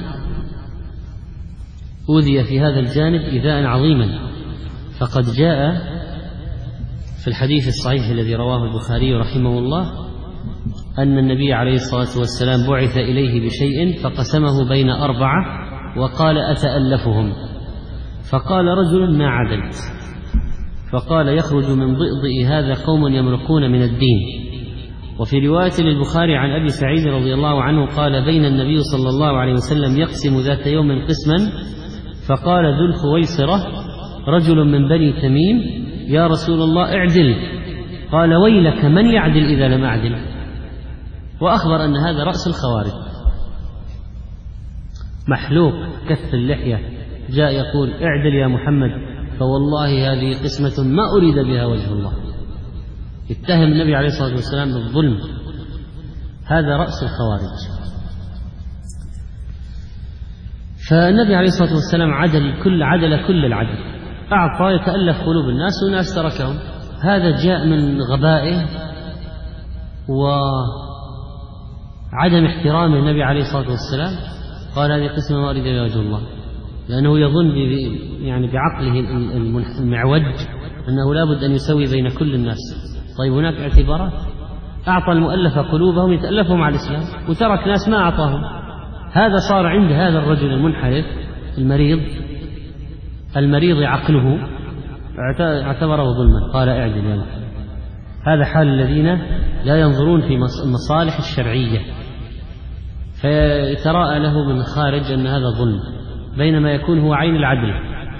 أوذي في هذا الجانب إيذاء عظيما. فقد جاء في الحديث الصحيح الذي رواه البخاري رحمه الله أن النبي عليه الصلاة والسلام بعث إليه بشيء فقسمه بين 4 وقال أتألفهم، فقال رجل ما عدلت، فقال يخرج من ضئضئ هذا قوم يمرقون من الدين. وفي رواية للبخاري عن أبي سعيد رضي الله عنه قال بين النبي صلى الله عليه وسلم يقسم ذات يوم قسما فقال ذو الخويصرة رجل من بني تميم يا رسول الله اعدل، قال ويلك من يعدل إذا لم أعدل، وأخبر أن هذا رأس الخوارج محلوق كث اللحية، جاء يقول اعدل يا محمد فوالله هذه قسمة ما أريد بها وجه الله، اتهم النبي عليه الصلاة والسلام بالظلم. هذا رأس الخوارج. فالنبي عليه الصلاة والسلام عدل كل العدل، أعطى يتألف قلوب الناس وناس تركهم. هذا جاء من غبائه وعدم احترام النبي عليه الصلاة والسلام، قال هذه قسمة ما أريد بها وجه الله، لأنه يظن يعني بعقله المعوج أنه لا بد أن يسوي بين كل الناس. طيب هناك اعتبارات، أعطى المؤلفة قلوبهم يتألفهم على الإسلام وترك ناس ما أعطاهم. هذا صار عند هذا الرجل المنحرف المريض عقله اعتبره ظلما، قال اعدل يا محمد. هذا حال الذين لا ينظرون في المصالح الشرعية، فيتراءى له من الخارج أن هذا ظلم بينما يكون هو عين العدل.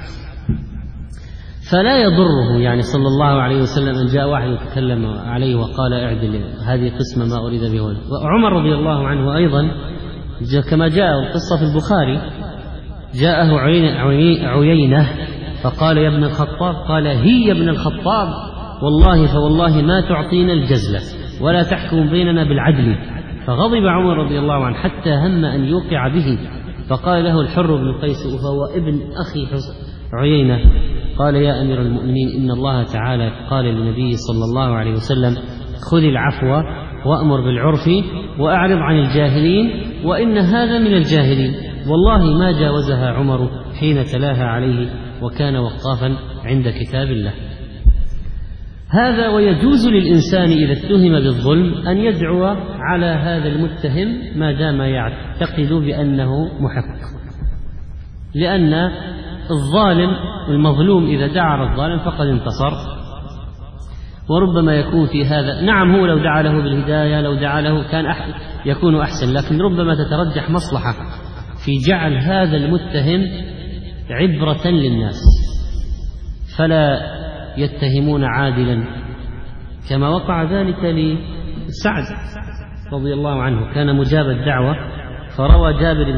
فلا يضره يعني صلى الله عليه وسلم أن جاء واحد يتكلم عليه وقال اعدل، هذه قسمة ما أريد بها. وعمر رضي الله عنه أيضا كما جاء القصة في البخاري جاءه عيينة فقال يا ابن الخطاب، قال هي يا ابن الخطاب والله فوالله ما تعطينا الجزلة ولا تحكم بيننا بالعدل. فغضب عمر رضي الله عنه حتى هم أن يوقع به، فقال له الحر بن قيس وهو ابن أخي عيينة قال يا أمير المؤمنين إن الله تعالى قال للنبي صلى الله عليه وسلم خذ العفو وأمر بالعرف وأعرض عن الجاهلين وإن هذا من الجاهلين. والله ما جاوزها عمر حين تلاها عليه وكان وقافا عند كتاب الله. هذا ويجوز للإنسان إذا اتهم بالظلم أن يدعو على هذا المتهم ما دام يعتقد بأنه محق، لأن الظالم المظلوم إذا دعا على الظالم فقد انتصر. وربما يكون في هذا نعم هو لو دعا له بالهداية لو دعا له كان يكون أحسن، لكن ربما تترجح مصلحة في جعل هذا المتهم عبرة للناس فلا يتهمون عادلا، كما وقع ذلك لسعد رضي الله عنه، كان مجاب الدعوة. فروى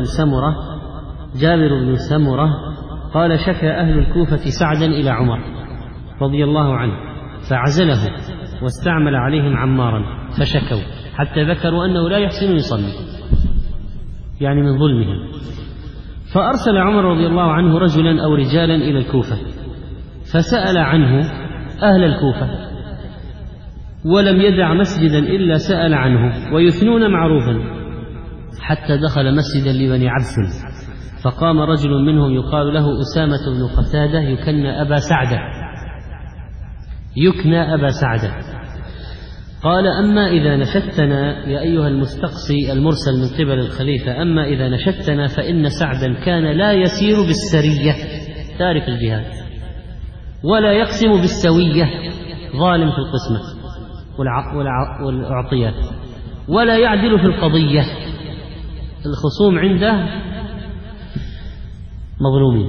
جابر بن سمرة قال شكى أهل الكوفة سعدا إلى عمر رضي الله عنه فعزله واستعمل عليهم عمارا فشكوا حتى ذكروا أنه لا يحسن يصلي يعني من ظلمهم. فأرسل عمر رضي الله عنه رجلا أو رجالا إلى الكوفة فسأل عنه أهل الكوفة ولم يدع مسجدا إلا سأل عنه ويثنون معروفا حتى دخل مسجدا لبني عبس فقام رجل منهم يقال له أسامة بن قتادة يكنى أبا سعدة قال: أما إذا نشدتنا يا أيها المستقصي المرسل من قبل الخليفة، أما إذا نشدتنا فإن سعدا كان لا يسير بالسرية تارك الجهاد، ولا يقسم بالسوية ظالم في القسمة والأعطيات، ولا يعدل في القضية، الخصوم عنده مظلومين.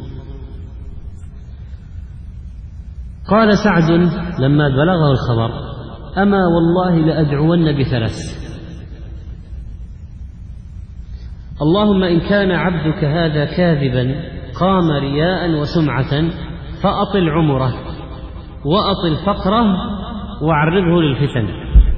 قال سعد لما بلغه الخبر: أما والله لأدعون بثلاث: اللهم إن كان عبدك هذا كاذبا قام رياء وسمعة فأطل عمره وأطل فقره وعرضه للفتن.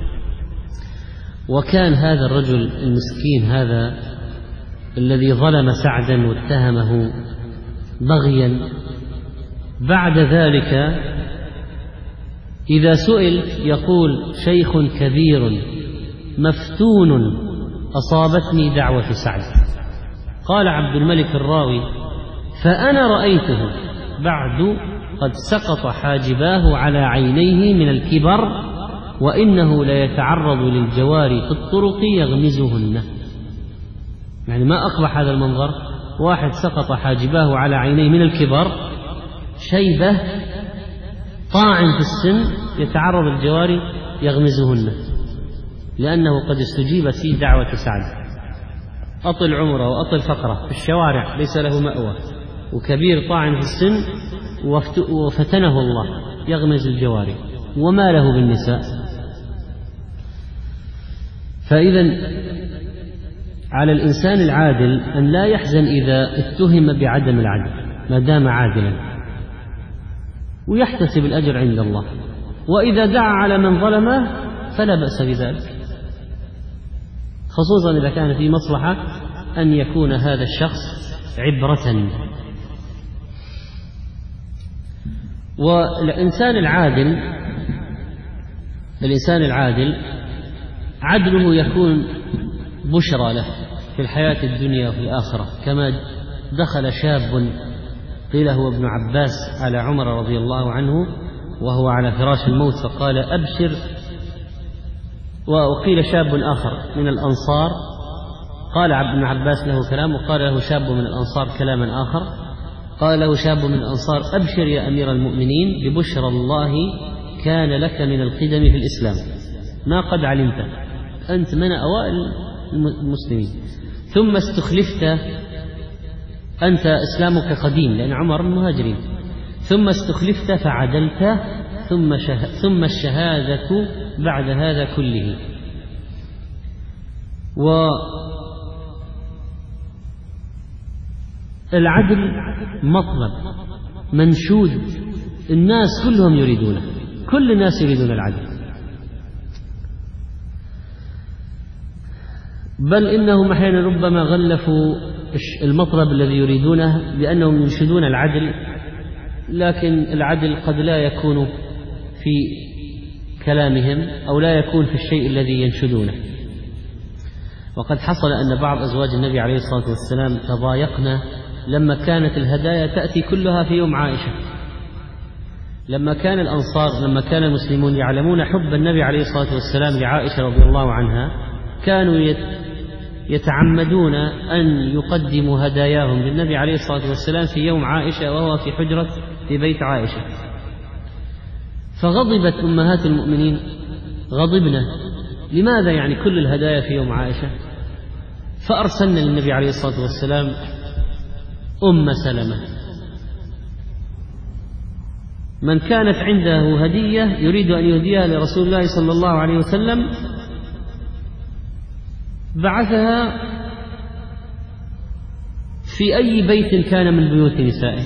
وكان هذا الرجل المسكين هذا الذي ظلم سعدا واتهمه بغيا بعد ذلك إذا سئل يقول: شيخ كبير مفتون أصابتني دعوة سعد. قال عبد الملك الراوي: فأنا رأيته بعد قد سقط حاجباه على عينيه من الكبر، وإنه ليتعرض للجواري في الطرق يغمزهن. يعني ما أقبح هذا المنظر، واحد سقط حاجباه على عينيه من الكبر، شيبة طاعن في السن، يتعرض الجواري يغمزهن، لأنه قد استجيبت فيه دعوة سعد. أطل عمره وأطل فقره في الشوارع، ليس له مأوى، وكبير طاعن في السن وفتنه الله، يغمز الجواري، وما له بالنساء. فإذا على الإنسان العادل أن لا يحزن إذا اتهم بعدم العدل ما دام عادلا، ويحتسب الأجر عند الله، وإذا دعا على من ظلمه فلا بأس بذلك، خصوصا إذا كان في مصلحة أن يكون هذا الشخص عبرة. والإنسان العادل عدله يكون بشرى له في الحياة الدنيا وفي الآخرة، كما دخل شاب قيل هو ابن عباس على عمر رضي الله عنه وهو على فراش الموت فقال: أبشر. وقيل شاب آخر من الأنصار، قال ابن عباس له كلام، وقال له شاب من الأنصار كلاما آخر، قال له شاب من الأنصار: أبشر يا أمير المؤمنين ببشرى الله كان لك من القدم في الإسلام ما قد علمت، أنت من أوائل المسلمين، ثم استخلفت، أنت إسلامك قديم لأن عمر من المهاجرين، ثم استخلفت فعدلت، ثم الشهادة بعد هذا كله. والعدل مطلب منشود، الناس كلهم يريدونه، كل الناس يريدون العدل، بل إنهم أحيانا ربما غلفوا المطلب الذي يريدونه لأنهم ينشدون العدل، لكن العدل قد لا يكون في كلامهم أو لا يكون في الشيء الذي ينشدونه. وقد حصل أن بعض أزواج النبي عليه الصلاة والسلام تضايقن لما كانت الهدايا تأتي كلها في يوم عائشة، لما كان الأنصار، لما كان المسلمون يعلمون حب النبي عليه الصلاة والسلام لعائشة رضي الله عنها، كانوا يتعمدون أن يقدموا هداياهم للنبي عليه الصلاة والسلام في يوم عائشة وهو في حجرة في بيت عائشة. فغضبت أمهات المؤمنين، غضبنا، لماذا يعني كل الهدايا في يوم عائشة؟ فأرسلنا للنبي عليه الصلاة والسلام أم سلمة، من كانت عنده هدية يريد أن يهديها لرسول الله صلى الله عليه وسلم بعثها في أي بيت كان من بيوت نسائه.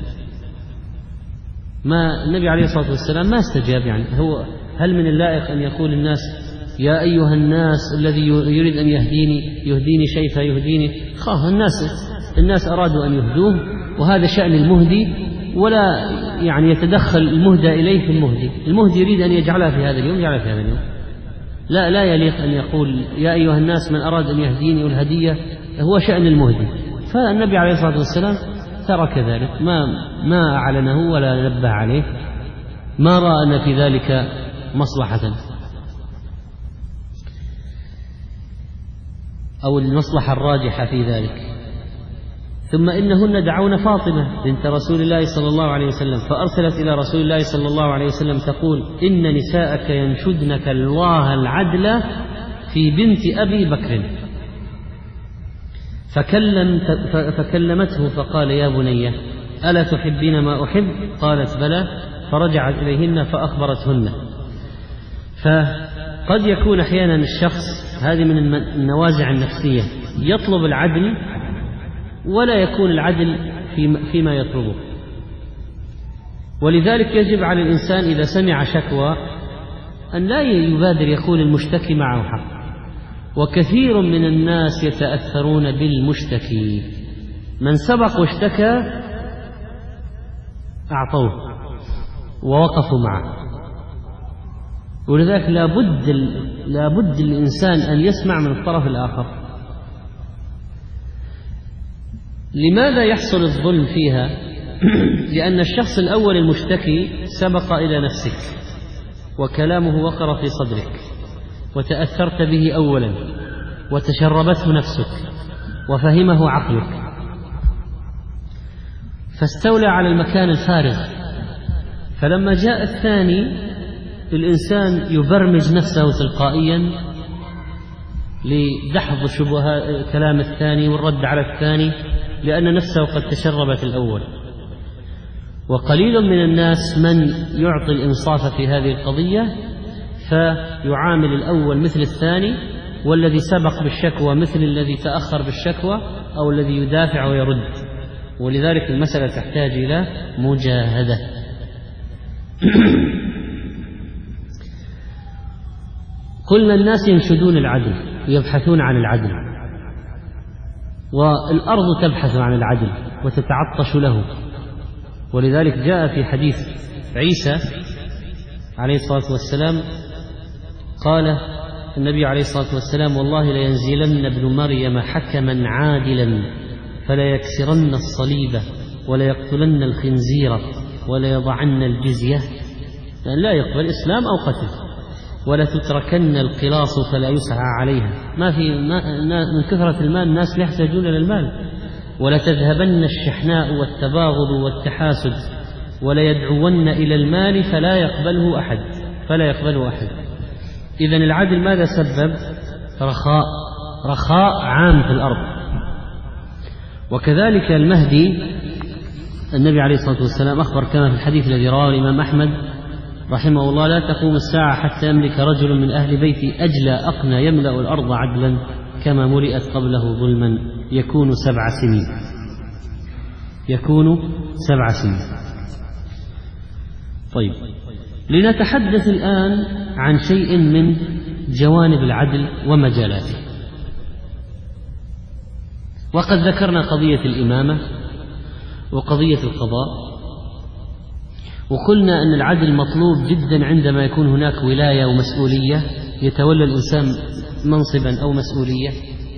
ما النبي عليه الصلاة والسلام ما استجاب، يعني هو هل من اللائق أن يقول الناس: يا أيها الناس الذي يريد أن يهديني شيء فيهديني؟ خاف الناس أرادوا أن يهدوه، وهذا شأن المهدي، ولا يعني يتدخل المهدى إليه في المهدي يريد أن يجعلها في هذا اليوم يجعلها في هذا اليوم، لا يليق أن يقول يا أيها الناس من أراد أن يهديني، والهدية هو شأن المهدي. فالنبي عليه الصلاة والسلام ترك ذلك، ما أعلنه ولا نبه عليه، ما رأى أن في ذلك مصلحة. أو المصلحة الراجحة في ذلك. ثم إنهن دعون فاطمة بنت رسول الله صلى الله عليه وسلم، فأرسلت إلى رسول الله صلى الله عليه وسلم تقول: إن نساءك ينشدنك الله العدل في بنت أبي بكر. فكلمته فقال: يا بني ألا تحبين ما أحب؟ قالت: بلى. فرجعت إليهن فأخبرتهن. فقد يكون أحيانا الشخص، هذه من النوازع النفسية، يطلب العدل ولا يكون العدل فيما يطلبه. ولذلك يجب على الإنسان إذا سمع شكوى أن لا يبادر يقول المشتكي معه حق. وكثير من الناس يتأثرون بالمشتكي، من سبق واشتكى أعطوه ووقفوا معه. ولذلك لابد الإنسان أن يسمع من الطرف الآخر. لماذا يحصل الظلم فيها؟ لأن الشخص الأول المشتكي سبق إلى نفسك وكلامه وقر في صدرك وتأثرت به أولا وتشربته نفسك وفهمه عقلك، فاستولى على المكان الفارغ. فلما جاء الثاني الإنسان يبرمج نفسه تلقائيا لدحض شبهات كلام الثاني والرد على الثاني، لأن نفسه قد تشربت الأول. وقليل من الناس من يعطي الإنصاف في هذه القضية، فيعامل الأول مثل الثاني، والذي سبق بالشكوى مثل الذي تأخر بالشكوى، أو الذي يدافع ويرد. ولذلك المسألة تحتاج إلى مجاهدة. قلنا الناس ينشدون العدل ويبحثون عن العدل، والأرض تبحث عن العدل وتتعطش له. ولذلك جاء في حديث عيسى عليه الصلاة والسلام، قال النبي عليه الصلاة والسلام: والله لينزلن ابن مريم حكما عادلا فلا يكسرن الصليب ولا يقتلن الخنزير ولا يضعن الجزية، لأن لا يقبل إسلام أو قتل، ولا تتركن القلاص فلا يسعى عليها. من كثرة المال الناس لا يحتاجون للمال. ولا تذهبن الشحناء والتباغض والتحاسد ولا يدعون إلى المال فلا يقبله أحد. إذن العدل ماذا سبب؟ رخاء عام في الأرض. وكذلك المهدي، النبي عليه الصلاة والسلام أخبر كما في الحديث الذي رواه الإمام أحمد رحمه الله: لا تقوم الساعة حتى يملك رجل من أهل بيتي أجلى أقنى يملأ الأرض عدلا كما ملئت قبله ظلما يكون 7 سنين. طيب، لنتحدث الآن عن شيء من جوانب العدل ومجالاته. وقد ذكرنا قضية الإمامة وقضية القضاء، وقلنا أن العدل مطلوب جدا عندما يكون هناك ولاية ومسؤولية، يتولى الإنسان منصبا أو مسؤولية.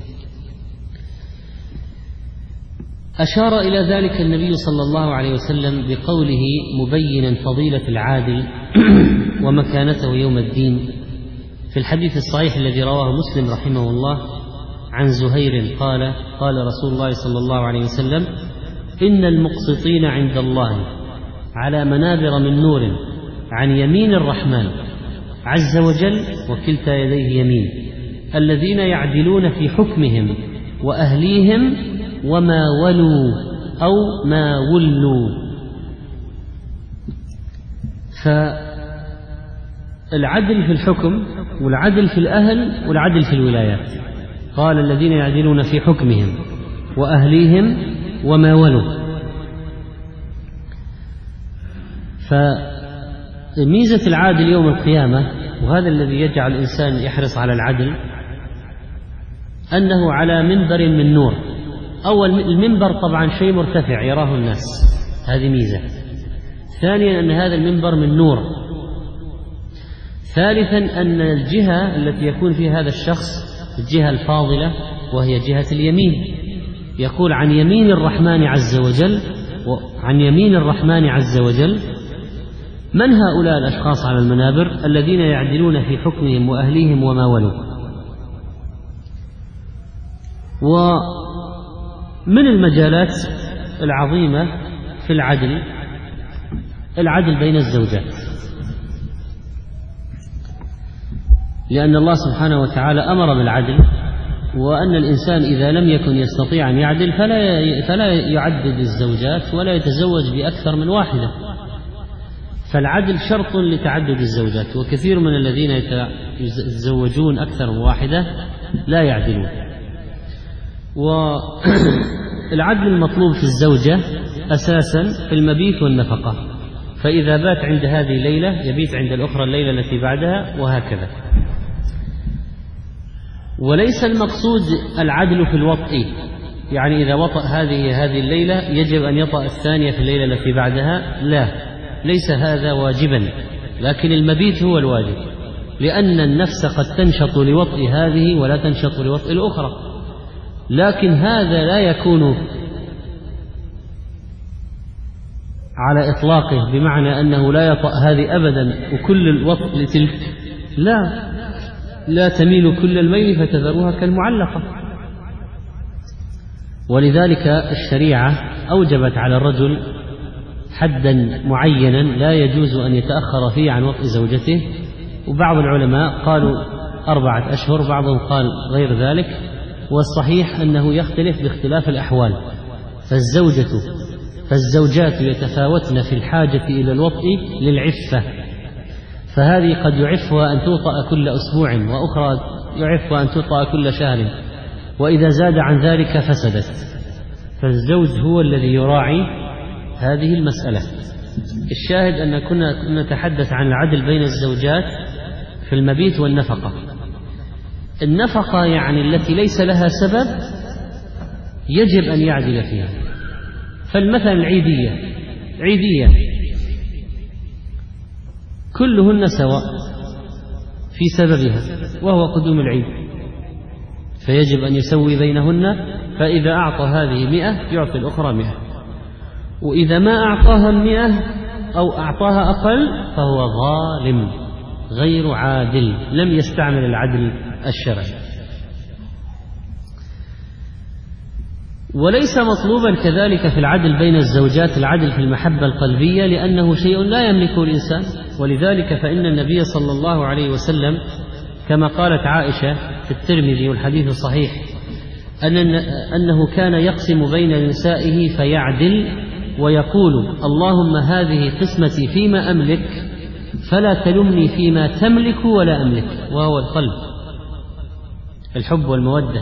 أشار إلى ذلك النبي صلى الله عليه وسلم بقوله مبينا فضيلة العادل ومكانته يوم الدين في الحديث الصحيح الذي رواه مسلم رحمه الله عن زهير قال: قال رسول الله صلى الله عليه وسلم: إن المقسطين عند الله على منابر من نور عن يمين الرحمن عز وجل وكلتا يديه يمين، الذين يعدلون في حكمهم وأهليهم وما ولوا أو ما ولوا. فالعدل في الحكم والعدل في الأهل والعدل في الولايات. قال: الذين يعدلون في حكمهم وأهليهم وما ولوا. فميزة العادل يوم القيامة، وهذا الذي يجعل الإنسان يحرص على العدل، أنه على منبر من نور. أول المنبر طبعا شيء مرتفع يراه الناس، هذه ميزة. ثانيا أن هذا المنبر من نور. ثالثا أن الجهة التي يكون فيها هذا الشخص الجهة الفاضلة وهي جهة اليمين. يقول عن يمين الرحمن عز وجل. من هؤلاء الأشخاص على المنابر؟ الذين يعدلون في حكمهم وأهليهم وما ولوا. ومن المجالات العظيمة في العدل بين الزوجات، لأن الله سبحانه وتعالى أمر بالعدل، وأن الإنسان إذا لم يكن يستطيع أن يعدل فلا يعدد الزوجات ولا يتزوج بأكثر من واحدة. فالعدل شرط لتعدد الزوجات، وكثير من الذين يتزوجون أكثر من واحدة لا يعدلون. والعدل المطلوب في الزوجة أساسا في المبيت والنفقة، فإذا بات عند هذه الليلة يبيت عند الأخرى الليلة التي بعدها وهكذا. وليس المقصود العدل في الوطء، يعني إذا وطأ هذه الليلة يجب أن يطأ الثانية في الليلة التي بعدها، لا، ليس هذا واجبا، لكن المبيت هو الواجب، لأن النفس قد تنشط لوطء هذه ولا تنشط لوطء الأخرى. لكن هذا لا يكون على إطلاقه بمعنى أنه لا يطأ هذه أبدا وكل الوطء لتلك، لا تميل كل الميل فتذروها كالمعلقة. ولذلك الشريعة أوجبت على الرجل حدا معينا لا يجوز أن يتأخر فيه عن وطء زوجته، وبعض العلماء قالوا 4 أشهر، بعضهم قال غير ذلك، والصحيح أنه يختلف باختلاف الأحوال. فالزوجات يتفاوتن في الحاجة إلى الوطء للعفة، فهذه قد يعفها أن توطأ كل أسبوع، وأخرى يعفها أن توطأ كل شهر، وإذا زاد عن ذلك فسدت. فالزوج هو الذي يراعي هذه المسألة. الشاهد أن كنا نتحدث عن العدل بين الزوجات في المبيت والنفقة. النفقة يعني التي ليس لها سبب يجب أن يعدل فيها. فالمثل عيدية كلهن سواء في سببها وهو قدوم العيد، فيجب أن يسوي بينهن، فإذا أعطى هذه 100 يعطي الأخرى 100، وإذا ما أعطاها 100 أو أعطاها أقل فهو ظالم غير عادل، لم يستعمل العدل الشرعي. وليس مطلوبا كذلك في العدل بين الزوجات العدل في المحبة القلبية، لأنه شيء لا يملكه الإنسان. ولذلك فإن النبي صلى الله عليه وسلم كما قالت عائشة في الترمذي والحديث الصحيح أنه كان يقسم بين نسائه فيعدل ويقول: اللهم هذه قسمتي فيما أملك فلا تلمني فيما تملك ولا أملك، وهو القلب، الحب والمودة.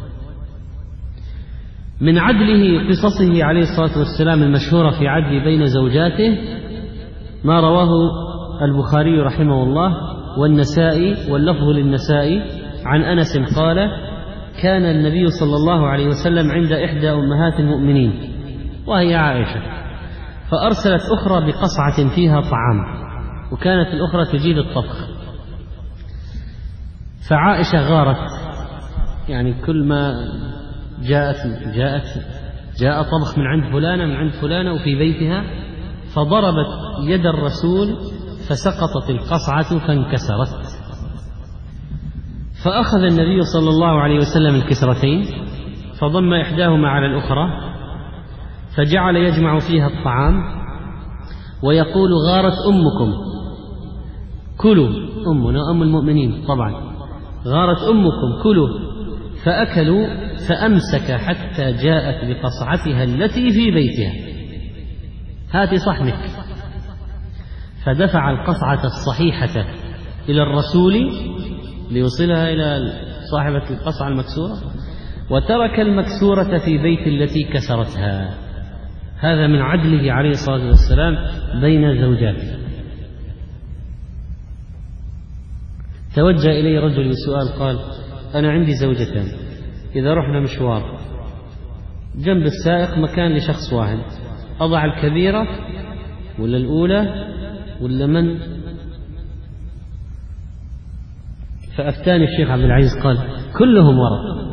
من عدله قصصه عليه الصلاة والسلام المشهورة في عدل بين زوجاته ما رواه البخاري رحمه الله والنسائي، واللفظ للنسائي، عن أنس قال: كان النبي صلى الله عليه وسلم عند إحدى أمهات المؤمنين وهي عائشة، فأرسلت أخرى بقصعة فيها طعام، وكانت الأخرى تجيد الطبخ، فعائشة غارت، يعني كل ما جاء طبخ من عند فلانة وفي بيتها، فضربت يد الرسول فسقطت القصعة فانكسرت، فأخذ النبي صلى الله عليه وسلم الكسرتين فضم إحداهما على الأخرى فجعل يجمع فيها الطعام ويقول: غارت أمكم، كلوا، أمنا أم المؤمنين طبعا، غارت أمكم، كلوا، فأكلوا، فأمسك حتى جاءت بقصعتها التي في بيتها: هات صحنك، فدفع القصعة الصحيحة إلى الرسول ليوصلها إلى صاحبة القصعة المكسورة، وترك المكسورة في بيت التي كسرتها. هذا من عدله عليه الصلاة والسلام بين الزوجات. توجه إلي رجل بسؤال قال: أنا عندي زوجتان، إذا رحنا مشوار جنب السائق مكان لشخص واحد، أضع الكبيرة ولا الأولى ولا من؟ فأفتاني الشيخ عبد العزيز قال: كلهم وراء.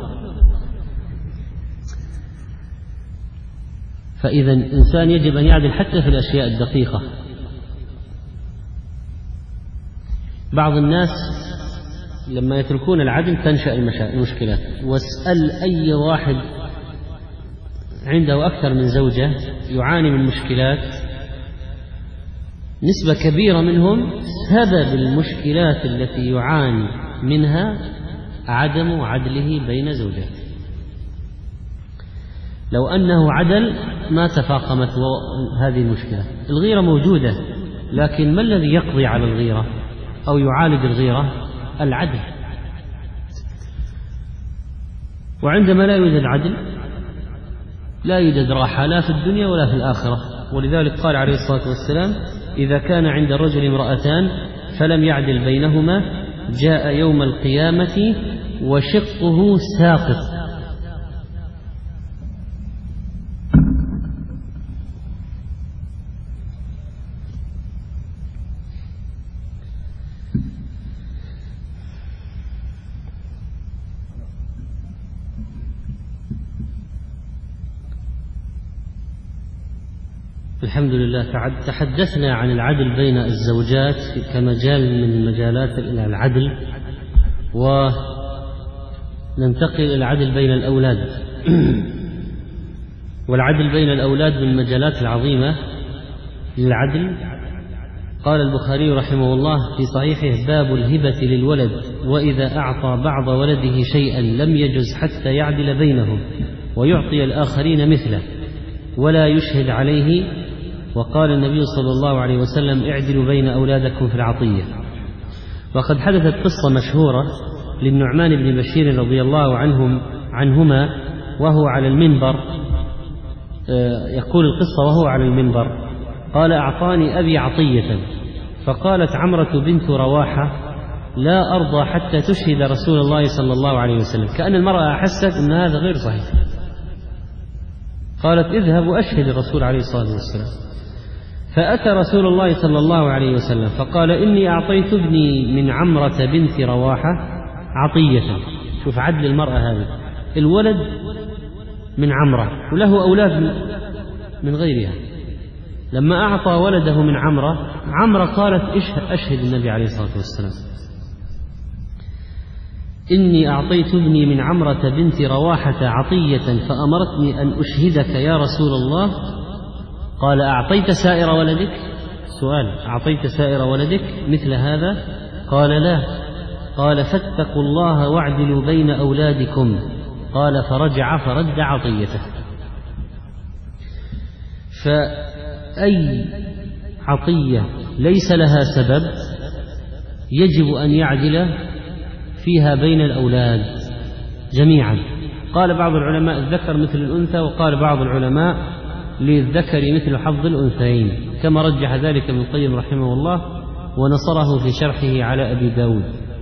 فإذا الإنسان يجب أن يعدل حتى في الأشياء الدقيقة. بعض الناس لما يتركون العدل تنشأ المشكلات. واسأل أي واحد عنده أكثر من زوجة يعاني من مشكلات، نسبة كبيرة منهم سبب المشكلات التي يعاني منها عدم عدله بين زوجاته. لو أنه عدل ما تفاقمت هذه المشكلة. الغيرة موجودة، لكن ما الذي يقضي على الغيرة أو يعالج الغيرة؟ العدل. وعندما لا يوجد عدل لا يوجد راحة لا في الدنيا ولا في الآخرة. ولذلك قال عليه الصلاة والسلام: إذا كان عند الرجل امرأتان فلم يعدل بينهما جاء يوم القيامة وشقه ساقط. الحمد لله. تحدثنا عن العدل بين الزوجات كمجال من مجالات العدل، وننتقل إلى العدل بين الأولاد. والعدل بين الأولاد من المجالات العظيمة للعدل. قال البخاري رحمه الله في صحيحه: باب الهبة للولد، وإذا أعطى بعض ولده شيئا لم يجز حتى يعدل بينهم ويعطي الآخرين مثله ولا يشهد عليه. وقال النبي صلى الله عليه وسلم: اعدلوا بين أولادكم في العطية. وقد حدثت قصة مشهورة للنعمان بن بشير رضي الله عنهما وهو على المنبر. يقول القصة وهو على المنبر: قال: أعطاني أبي عطية، فقالت عمرة بنت رواحة: لا أرضى حتى تشهد رسول الله صلى الله عليه وسلم. كأن المرأة أحست أن هذا غير صحيح، قالت: اذهب وأشهد الرسول عليه الصلاة والسلام. فأتى رسول الله صلى الله عليه وسلم فقال: إني أعطيت ابني من عمرة بنت رواحة عطية. شوف عدل المرأة هذه، الولد من عمرة وله أولاد من غيرها. لما أعطى ولده من عمرة قالت: أشهد النبي عليه الصلاة والسلام: إني أعطيت ابني من عمرة بنت رواحة عطية فأمرتني أن أشهدك يا رسول الله. قال: أعطيت سائر ولدك؟ سؤال: أعطيت سائر ولدك مثل هذا؟ قال: لا. قال: فاتقوا الله واعدلوا بين أولادكم. قال: فرجع فرد عطيته. فأي عطية ليس لها سبب يجب أن يعدل فيها بين الأولاد جميعا. قال بعض العلماء: الذكر مثل الأنثى، وقال بعض العلماء: للذكر مثل حظ الأنثيين، كما رجح ذلك ابن القيم رحمه الله ونصره في شرحه على أبي داود.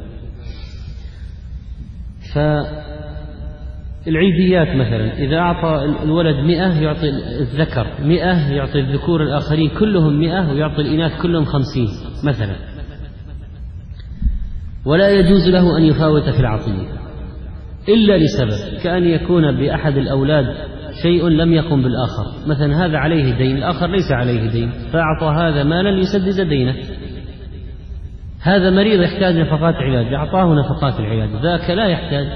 فالعيديات مثلا إذا أعطى الولد 100 يعطي الذكر 100، يعطي الذكور الآخرين كلهم 100 ويعطي الإناث كلهم 50 مثلا، ولا يجوز له أن يفاوت في العطية إلا لسبب، كأن يكون بأحد الأولاد شيء لم يقم بالآخر، مثلا هذا عليه دين الآخر ليس عليه دين، فأعطى هذا مالا ليسدد دينه. هذا مريض يحتاج نفقات علاج، أعطاه نفقات العلاج، ذاك لا يحتاج.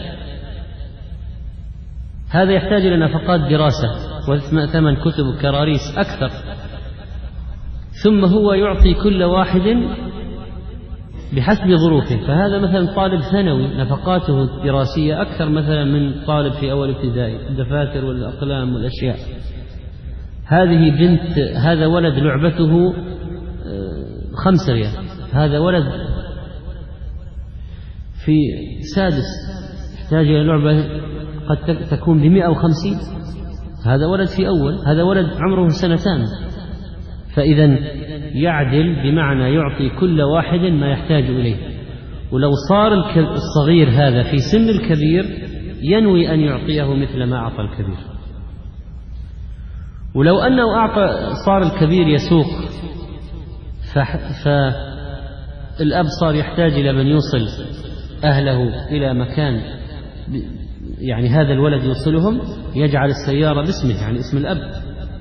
هذا يحتاج إلى نفقات دراسة وثمن كتب وكراريس أكثر، ثم هو يعطي كل واحد بحسب ظروفه. فهذا مثلا طالب ثانوي نفقاته الدراسية أكثر مثلا من طالب في أول ابتدائي، الدفاتر والأقلام والأشياء. هذه بنت، هذا ولد لعبته 5 ريال، هذا ولد في سادس يحتاج إلى لعبة قد تكون ب150، هذا ولد في أول، هذا ولد عمره 2 سنين. فإذا يعدل بمعنى يعطي كل واحد ما يحتاج إليه. ولو صار الصغير هذا في سن الكبير ينوي أن يعطيه مثل ما أعطى الكبير. ولو أنه صار الكبير يسوق فالأب صار يحتاج إلى من يوصل أهله إلى مكان يعني هذا الولد يوصلهم، يجعل السيارة باسمه يعني اسم الأب،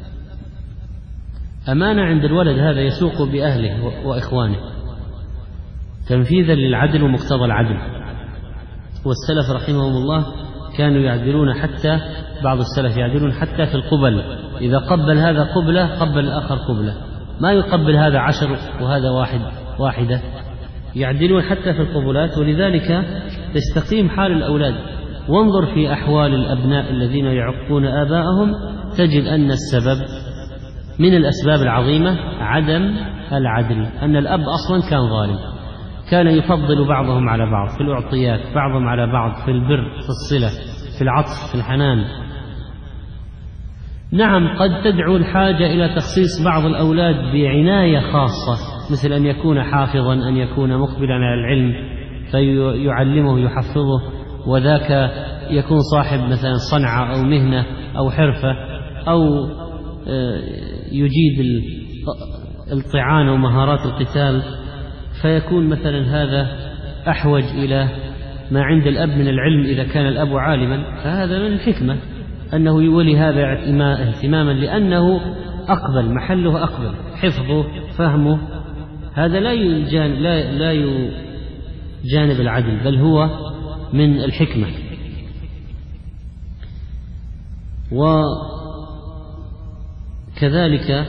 أمانة عند الولد هذا يسوق بأهله وإخوانه تنفيذا للعدل ومقتضى العدل. والسلف رحمهم الله كانوا يعدلون، حتى بعض السلف يعدلون حتى في القبل، إذا قبل هذا قبلة قبل الآخر قبلة، ما يقبل هذا 10 وهذا واحدة، يعدلون حتى في القبلات. ولذلك تستقيم حال الأولاد. وانظر في أحوال الأبناء الذين يعقون آباءهم، تجد أن السبب من الأسباب العظيمة عدم العدل، أن الأب أصلا كان ظالم، كان يفضل بعضهم على بعض في الأعطيات، بعضهم على بعض في البر، في الصلة، في العطف، في الحنان. نعم قد تدعو الحاجة إلى تخصيص بعض الأولاد بعناية خاصة، مثل أن يكون حافظا، أن يكون مقبلا على العلم فيعلمه يحفظه، وذاك يكون صاحب مثلا صنعة أو مهنة أو حرفة، أو يجيد الطعان ومهارات القتال، فيكون مثلا هذا أحوج إلى ما عند الأب من العلم إذا كان الأب عالما، فهذا من الحكمة أنه يولي هذا اهتماما، لأنه أقبل، محله أقبل، حفظه فهمه، هذا لا يجانب العدل، بل هو من الحكمة. وكذلك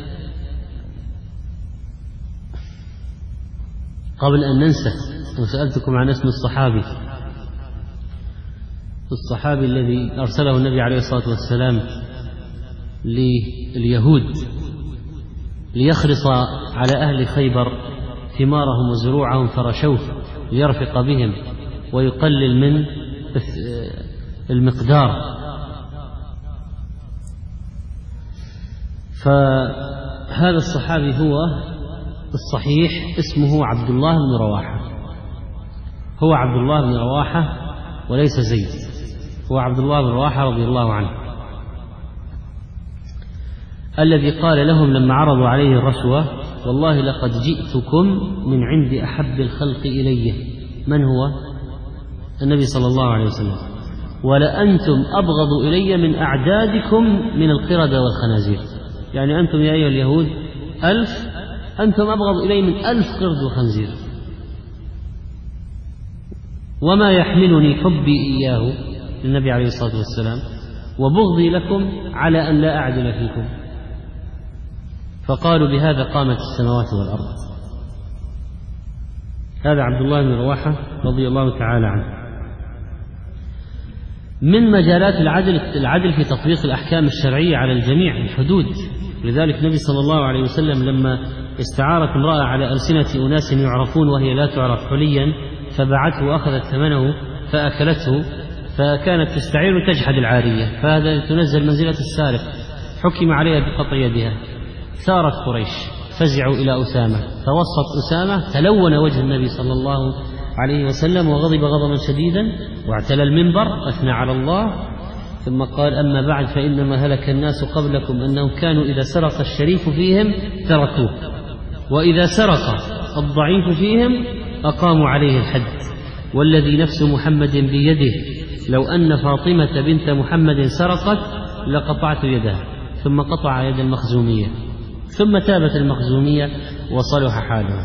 قبل أن ننسى، وسألتكم عن اسم الصحابي الذي أرسله النبي عليه الصلاة والسلام لليهود ليخرص على أهل خيبر ثمارهم وزروعهم، فرشوه ليرفق بهم ويقلل من المقدار. فهذا الصحابي هو الصحيح اسمه عبد الله بن رواحة، هو عبد الله بن رواحة وليس زيد، هو عبد الله بن رواحة رضي الله عنه، الذي قال لهم لما عرضوا عليه الرشوة: والله لقد جئتكم من عند أحب الخلق إلي. من هو؟ النبي صلى الله عليه وسلم. ولأنتم أبغض إلي من أعدادكم من القردة والخنازير، يعني أنتم يا أيها اليهود 1000، أنتم أبغض إلي من 1000 قرد وخنزير. وما يحملني حبي إياه للنبي عليه الصلاة والسلام وبغضي لكم على أن لا أعدل فيكم. فقالوا: بهذا قامت السماوات والأرض. هذا عبد الله بن رواحة رضي الله تعالى عنه. من مجالات العدل في تطبيق الأحكام الشرعية على الجميع، الحدود. لذلك النبي صلى الله عليه وسلم لما استعارت امرأة على ألسنة أناس يعرفون وهي لا تعرف حليا، فباعته وأخذت ثمنه فأكلته، فكانت تستعير وتجحد العارية، فهذا تنزل منزلة السارق، حكم عليها بقطع يدها. ثارت قريش، فزعوا إلى أسامة، فوسط أسامة، تلون وجه النبي صلى الله عليه وسلم وغضب غضبا شديدا، واعتلى المنبر، أثنى على الله، ثم قال: أما بعد فإنما هلك الناس قبلكم أنهم كانوا إذا سرق الشريف فيهم تركوه، وإذا سرق الضعيف فيهم أقاموا عليه الحد، والذي نفس محمد بيده لو أن فاطمة بنت محمد سرقت لقطعت يدها. ثم قطع يد المخزومية، ثم تابت المخزومية وصلح حالها.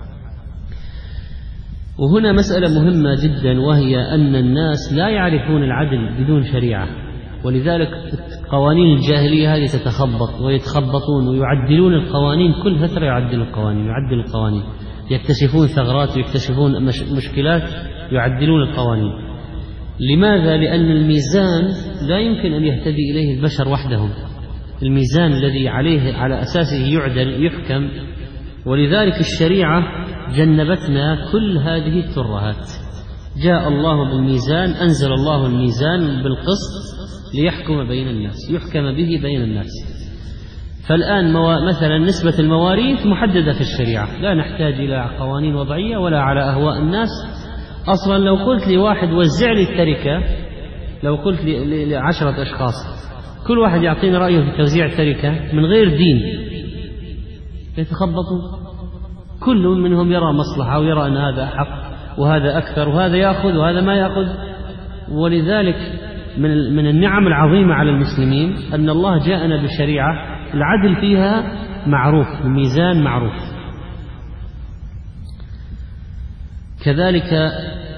وهنا مسألة مهمة جدا، وهي أن الناس لا يعرفون العدل بدون شريعة، ولذلك قوانين الجاهلية هذه تتخبط ويتخبطون ويعدلون القوانين، كل فترة يعدل القوانين، يكتشفون ثغرات ويكتشفون مشكلات، يعدلون القوانين. لماذا؟ لأن الميزان لا يمكن أن يهتدي إليه البشر وحدهم، الميزان الذي على أساسه يعدل يحكم، ولذلك الشريعة جنبتنا كل هذه الترهات. جاء الله بالميزان، أنزل الله الميزان بالقسط ليحكم بين الناس، يحكم به بين الناس. فالآن مثلا نسبة المواريث محددة في الشريعة، لا نحتاج إلى قوانين وضعية ولا على أهواء الناس. أصلا لو قلت لواحد وزع لي التركة، لو قلت ل10 أشخاص كل واحد يعطيني رأيه في توزيع التركة من غير دين، يتخبطون، كل منهم يرى مصلحة ويرى أن هذا حق وهذا أكثر وهذا يأخذ وهذا ما يأخذ. ولذلك من النعم العظيمة على المسلمين أن الله جاءنا بشريعة العدل فيها معروف، الميزان معروف. كذلك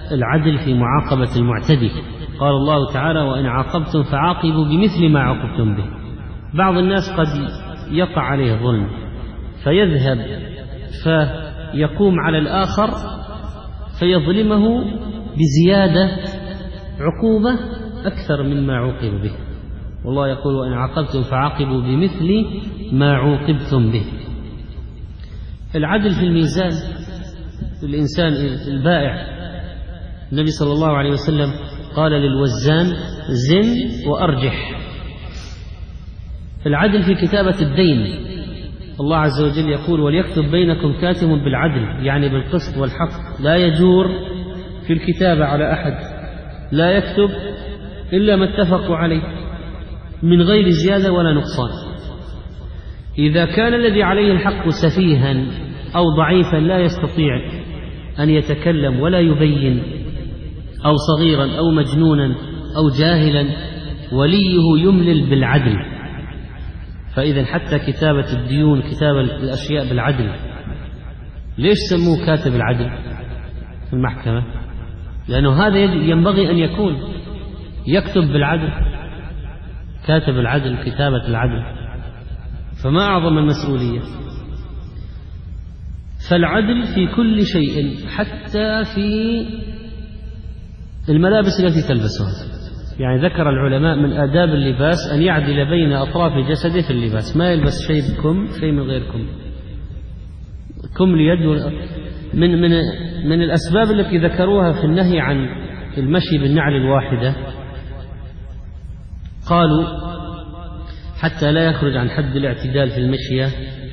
العدل في معاقبة المعتدي. قال الله تعالى: وإن عاقبتم فعاقبوا بمثل ما عوقبتم به. بعض الناس قد يقع عليه ظلم فيذهب فيقوم على الآخر فيظلمه بزيادة عقوبة أكثر مما عوقب به، والله يقول: وإن عاقبتم فعاقبوا بمثل ما عوقبتم به. العدل في الميزان، الإنسان البائع، النبي صلى الله عليه وسلم قال للوزان: زن وأرجح. العدل في كتابة الدين، الله عز وجل يقول: وليكتب بينكم كاتب بالعدل، يعني بالقسط والحق، لا يجور في الكتابة على أحد، لا يكتب إلا ما اتفقوا عليه من غير زيادة ولا نقصان. إذا كان الذي عليه الحق سفيها أو ضعيفا لا يستطيع أن يتكلم ولا يبين، أو صغيرا أو مجنونا أو جاهلا، وليه يملل بالعدل. فإذا حتى كتابة الديون، كتابة الأشياء بالعدل، ليش سموه كاتب العدل في المحكمة؟ لأنه هذا ينبغي أن يكون يكتب بالعدل، كاتب العدل، كتابة العدل، فما أعظم المسؤولية. فالعدل في كل شيء، حتى في الملابس التي تلبسها. يعني ذكر العلماء من آداب اللباس أن يعدل بين أطراف جسده في اللباس، ما يلبس شيء بكم شيء من غير كم ليد. من الأسباب التي ذكروها في النهي عن المشي بالنعل الواحدة، قالوا حتى لا يخرج عن حد الاعتدال في المشية،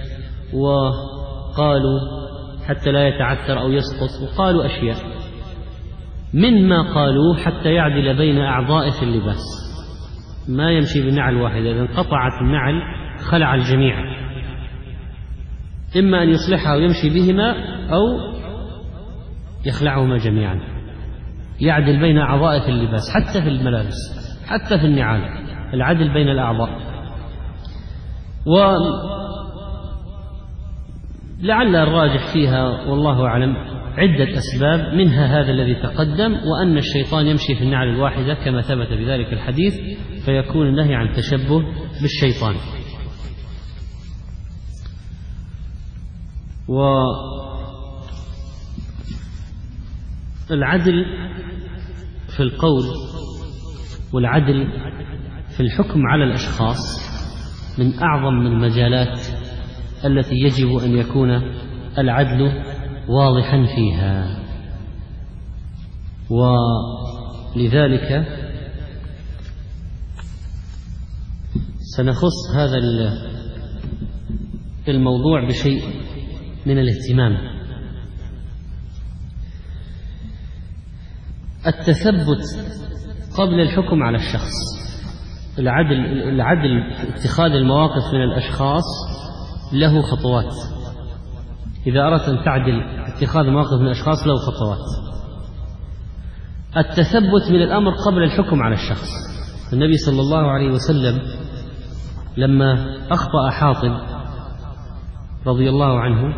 وقالوا حتى لا يتعثر أو يسقط، وقالوا أشياء مما قالوا حتى يعدل بين أعضائه في اللباس، ما يمشي بالنعل واحدة، إذا انقطعت النعل خلع الجميع، إما أن يصلحها ويمشي بهما أو يخلعهما جميعا. يعدل بين أعضائه في اللباس، حتى في الملابس، حتى في النعال، العدل بين الأعضاء. ولعل الراجح فيها والله أعلم عدة أسباب، منها هذا الذي تقدم، وأن الشيطان يمشي في النعل الواحدة كما ثبت بذلك الحديث، فيكون النهي عن التشبه بالشيطان. والعدل في القول والعدل في الحكم على الأشخاص من أعظم المجالات التي يجب أن يكون العدل واضحا فيها. ولذلك سنخص هذا الموضوع بشيء من الاهتمام. التثبت قبل الحكم على الشخص. العدل في اتخاذ المواقف من الأشخاص له خطوات. إذا أردت أن تعدل اتخاذ مواقف من الأشخاص له خطوات. التثبت من الأمر قبل الحكم على الشخص. النبي صلى الله عليه وسلم لما أخطأ حاطب رضي الله عنه،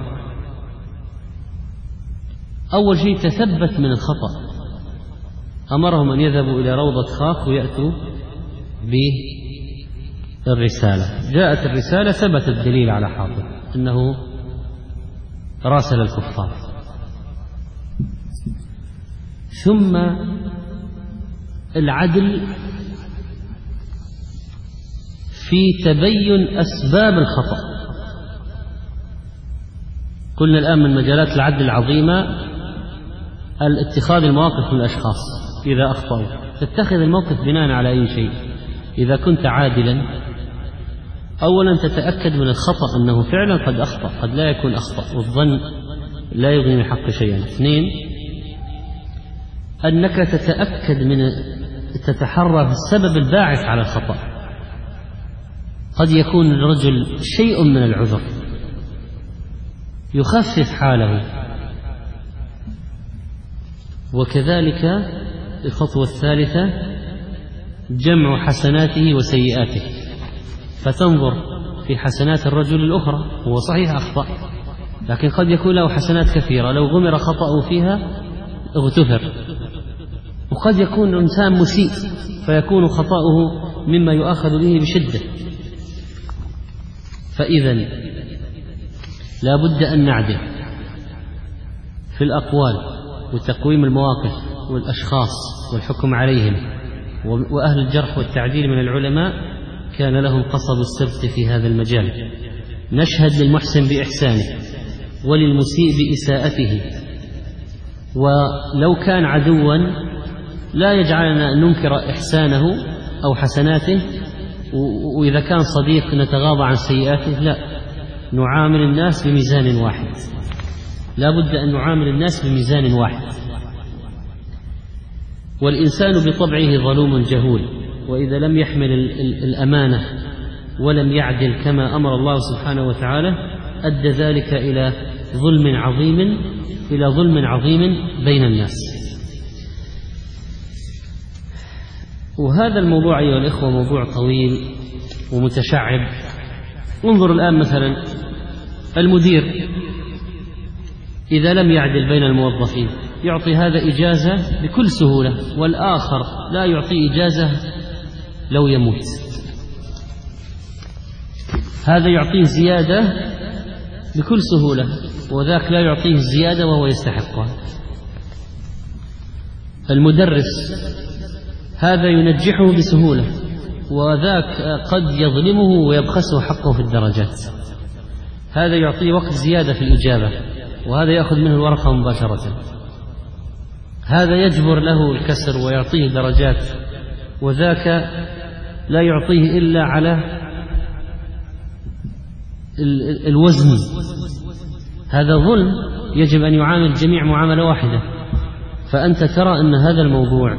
أول شيء تثبت من الخطأ، أمرهم أن يذهبوا إلى روضة خاخ ويأتوا بالرسالة. جاءت الرسالة، ثبت الدليل على حاطب أنه راسل الكفار. ثم العدل في تبين أسباب الخطأ. قلنا الآن من مجالات العدل العظيمة اتخاذ المواقف من الأشخاص إذا أخطأوا. تتخذ الموقف بناء على أي شيء. إذا كنت عادلا، أولا تتأكد من الخطأ أنه فعلا قد أخطأ، قد لا يكون أخطأ، والظن لا يغني من حق شيئا. اثنين، أنك تتحرى في السبب الباعث على الخطأ. قد يكون الرجل شيء من العذر يخفف حاله. وكذلك الخطوة الثالثة جمع حسناته وسيئاته، فتنظر في حسنات الرجل الأخرى، هو صحيح أخطأ لكن قد يكون له حسنات كثيرة، لو غمر خطأه فيها اغتفر، وقد يكون الإنسان مسيء فيكون خطأه مما يؤاخذ به بشدة. فإذا لا بد أن نعدل في الأقوال وتقويم المواقف والأشخاص والحكم عليهم. وأهل الجرح والتعديل من العلماء كان لهم قصب السبت في هذا المجال. نشهد للمحسن بإحسانه وللمسيء بإساءته، ولو كان عدوا لا يجعلنا أن ننكر إحسانه أو حسناته، وإذا كان صديق نتغاضى عن سيئاته. لا، نعامل الناس بميزان واحد، لا بد أن نعامل الناس بميزان واحد. والإنسان بطبعه ظلوم جهول، وإذا لم يحمل الأمانة ولم يعدل كما أمر الله سبحانه وتعالى أدى ذلك إلى ظلم عظيم بين الناس. وهذا الموضوع أيها الإخوة موضوع طويل ومتشعب. انظر الآن مثلا المدير إذا لم يعدل بين الموظفين يعطي هذا إجازة بكل سهولة، والآخر لا يعطي إجازة لو يموت. هذا يعطيه زيادة بكل سهولة وذاك لا يعطيه الزيادة وهو يستحقها. المدرس هذا ينجحه بسهولة وذاك قد يظلمه ويبخسه حقه في الدرجات. هذا يعطيه وقت زيادة في الإجابة وهذا يأخذ منه الورقة مباشرة. هذا يجبر له الكسر ويعطيه درجات وذاك لا يعطيه إلا على الوزن. هذا ظلم، يجب أن يعامل الجميع معاملة واحدة. فأنت ترى أن هذا الموضوع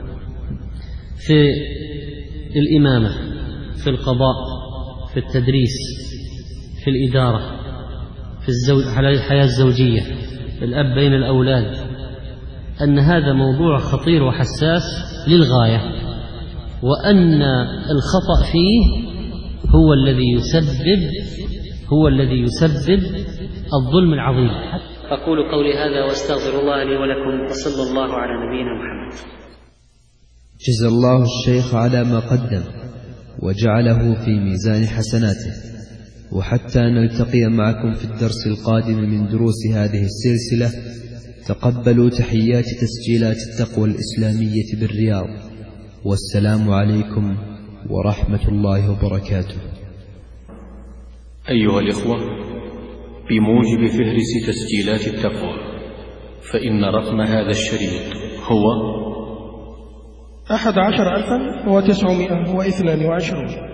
في الإمامة، في القضاء، في التدريس، في الإدارة، على الحياة الزوجية، الأب بين الأولاد، أن هذا موضوع خطير وحساس للغاية، وأن الخطأ فيه هو الذي يسبب الظلم العظيم. أقول قولي هذا واستغفر الله لي ولكم، وصلى الله على نبينا محمد. جزا الله الشيخ على ما قدم وجعله في ميزان حسناته، وحتى نلتقي معكم في الدرس القادم من دروس هذه السلسلة، تقبلوا تحيات تسجيلات التقوى الإسلامية بالرياض، والسلام عليكم ورحمة الله وبركاته. أيها الإخوة، بموجب فهرس تسجيلات التقوى، فإن رقم هذا الشريط هو 11,922.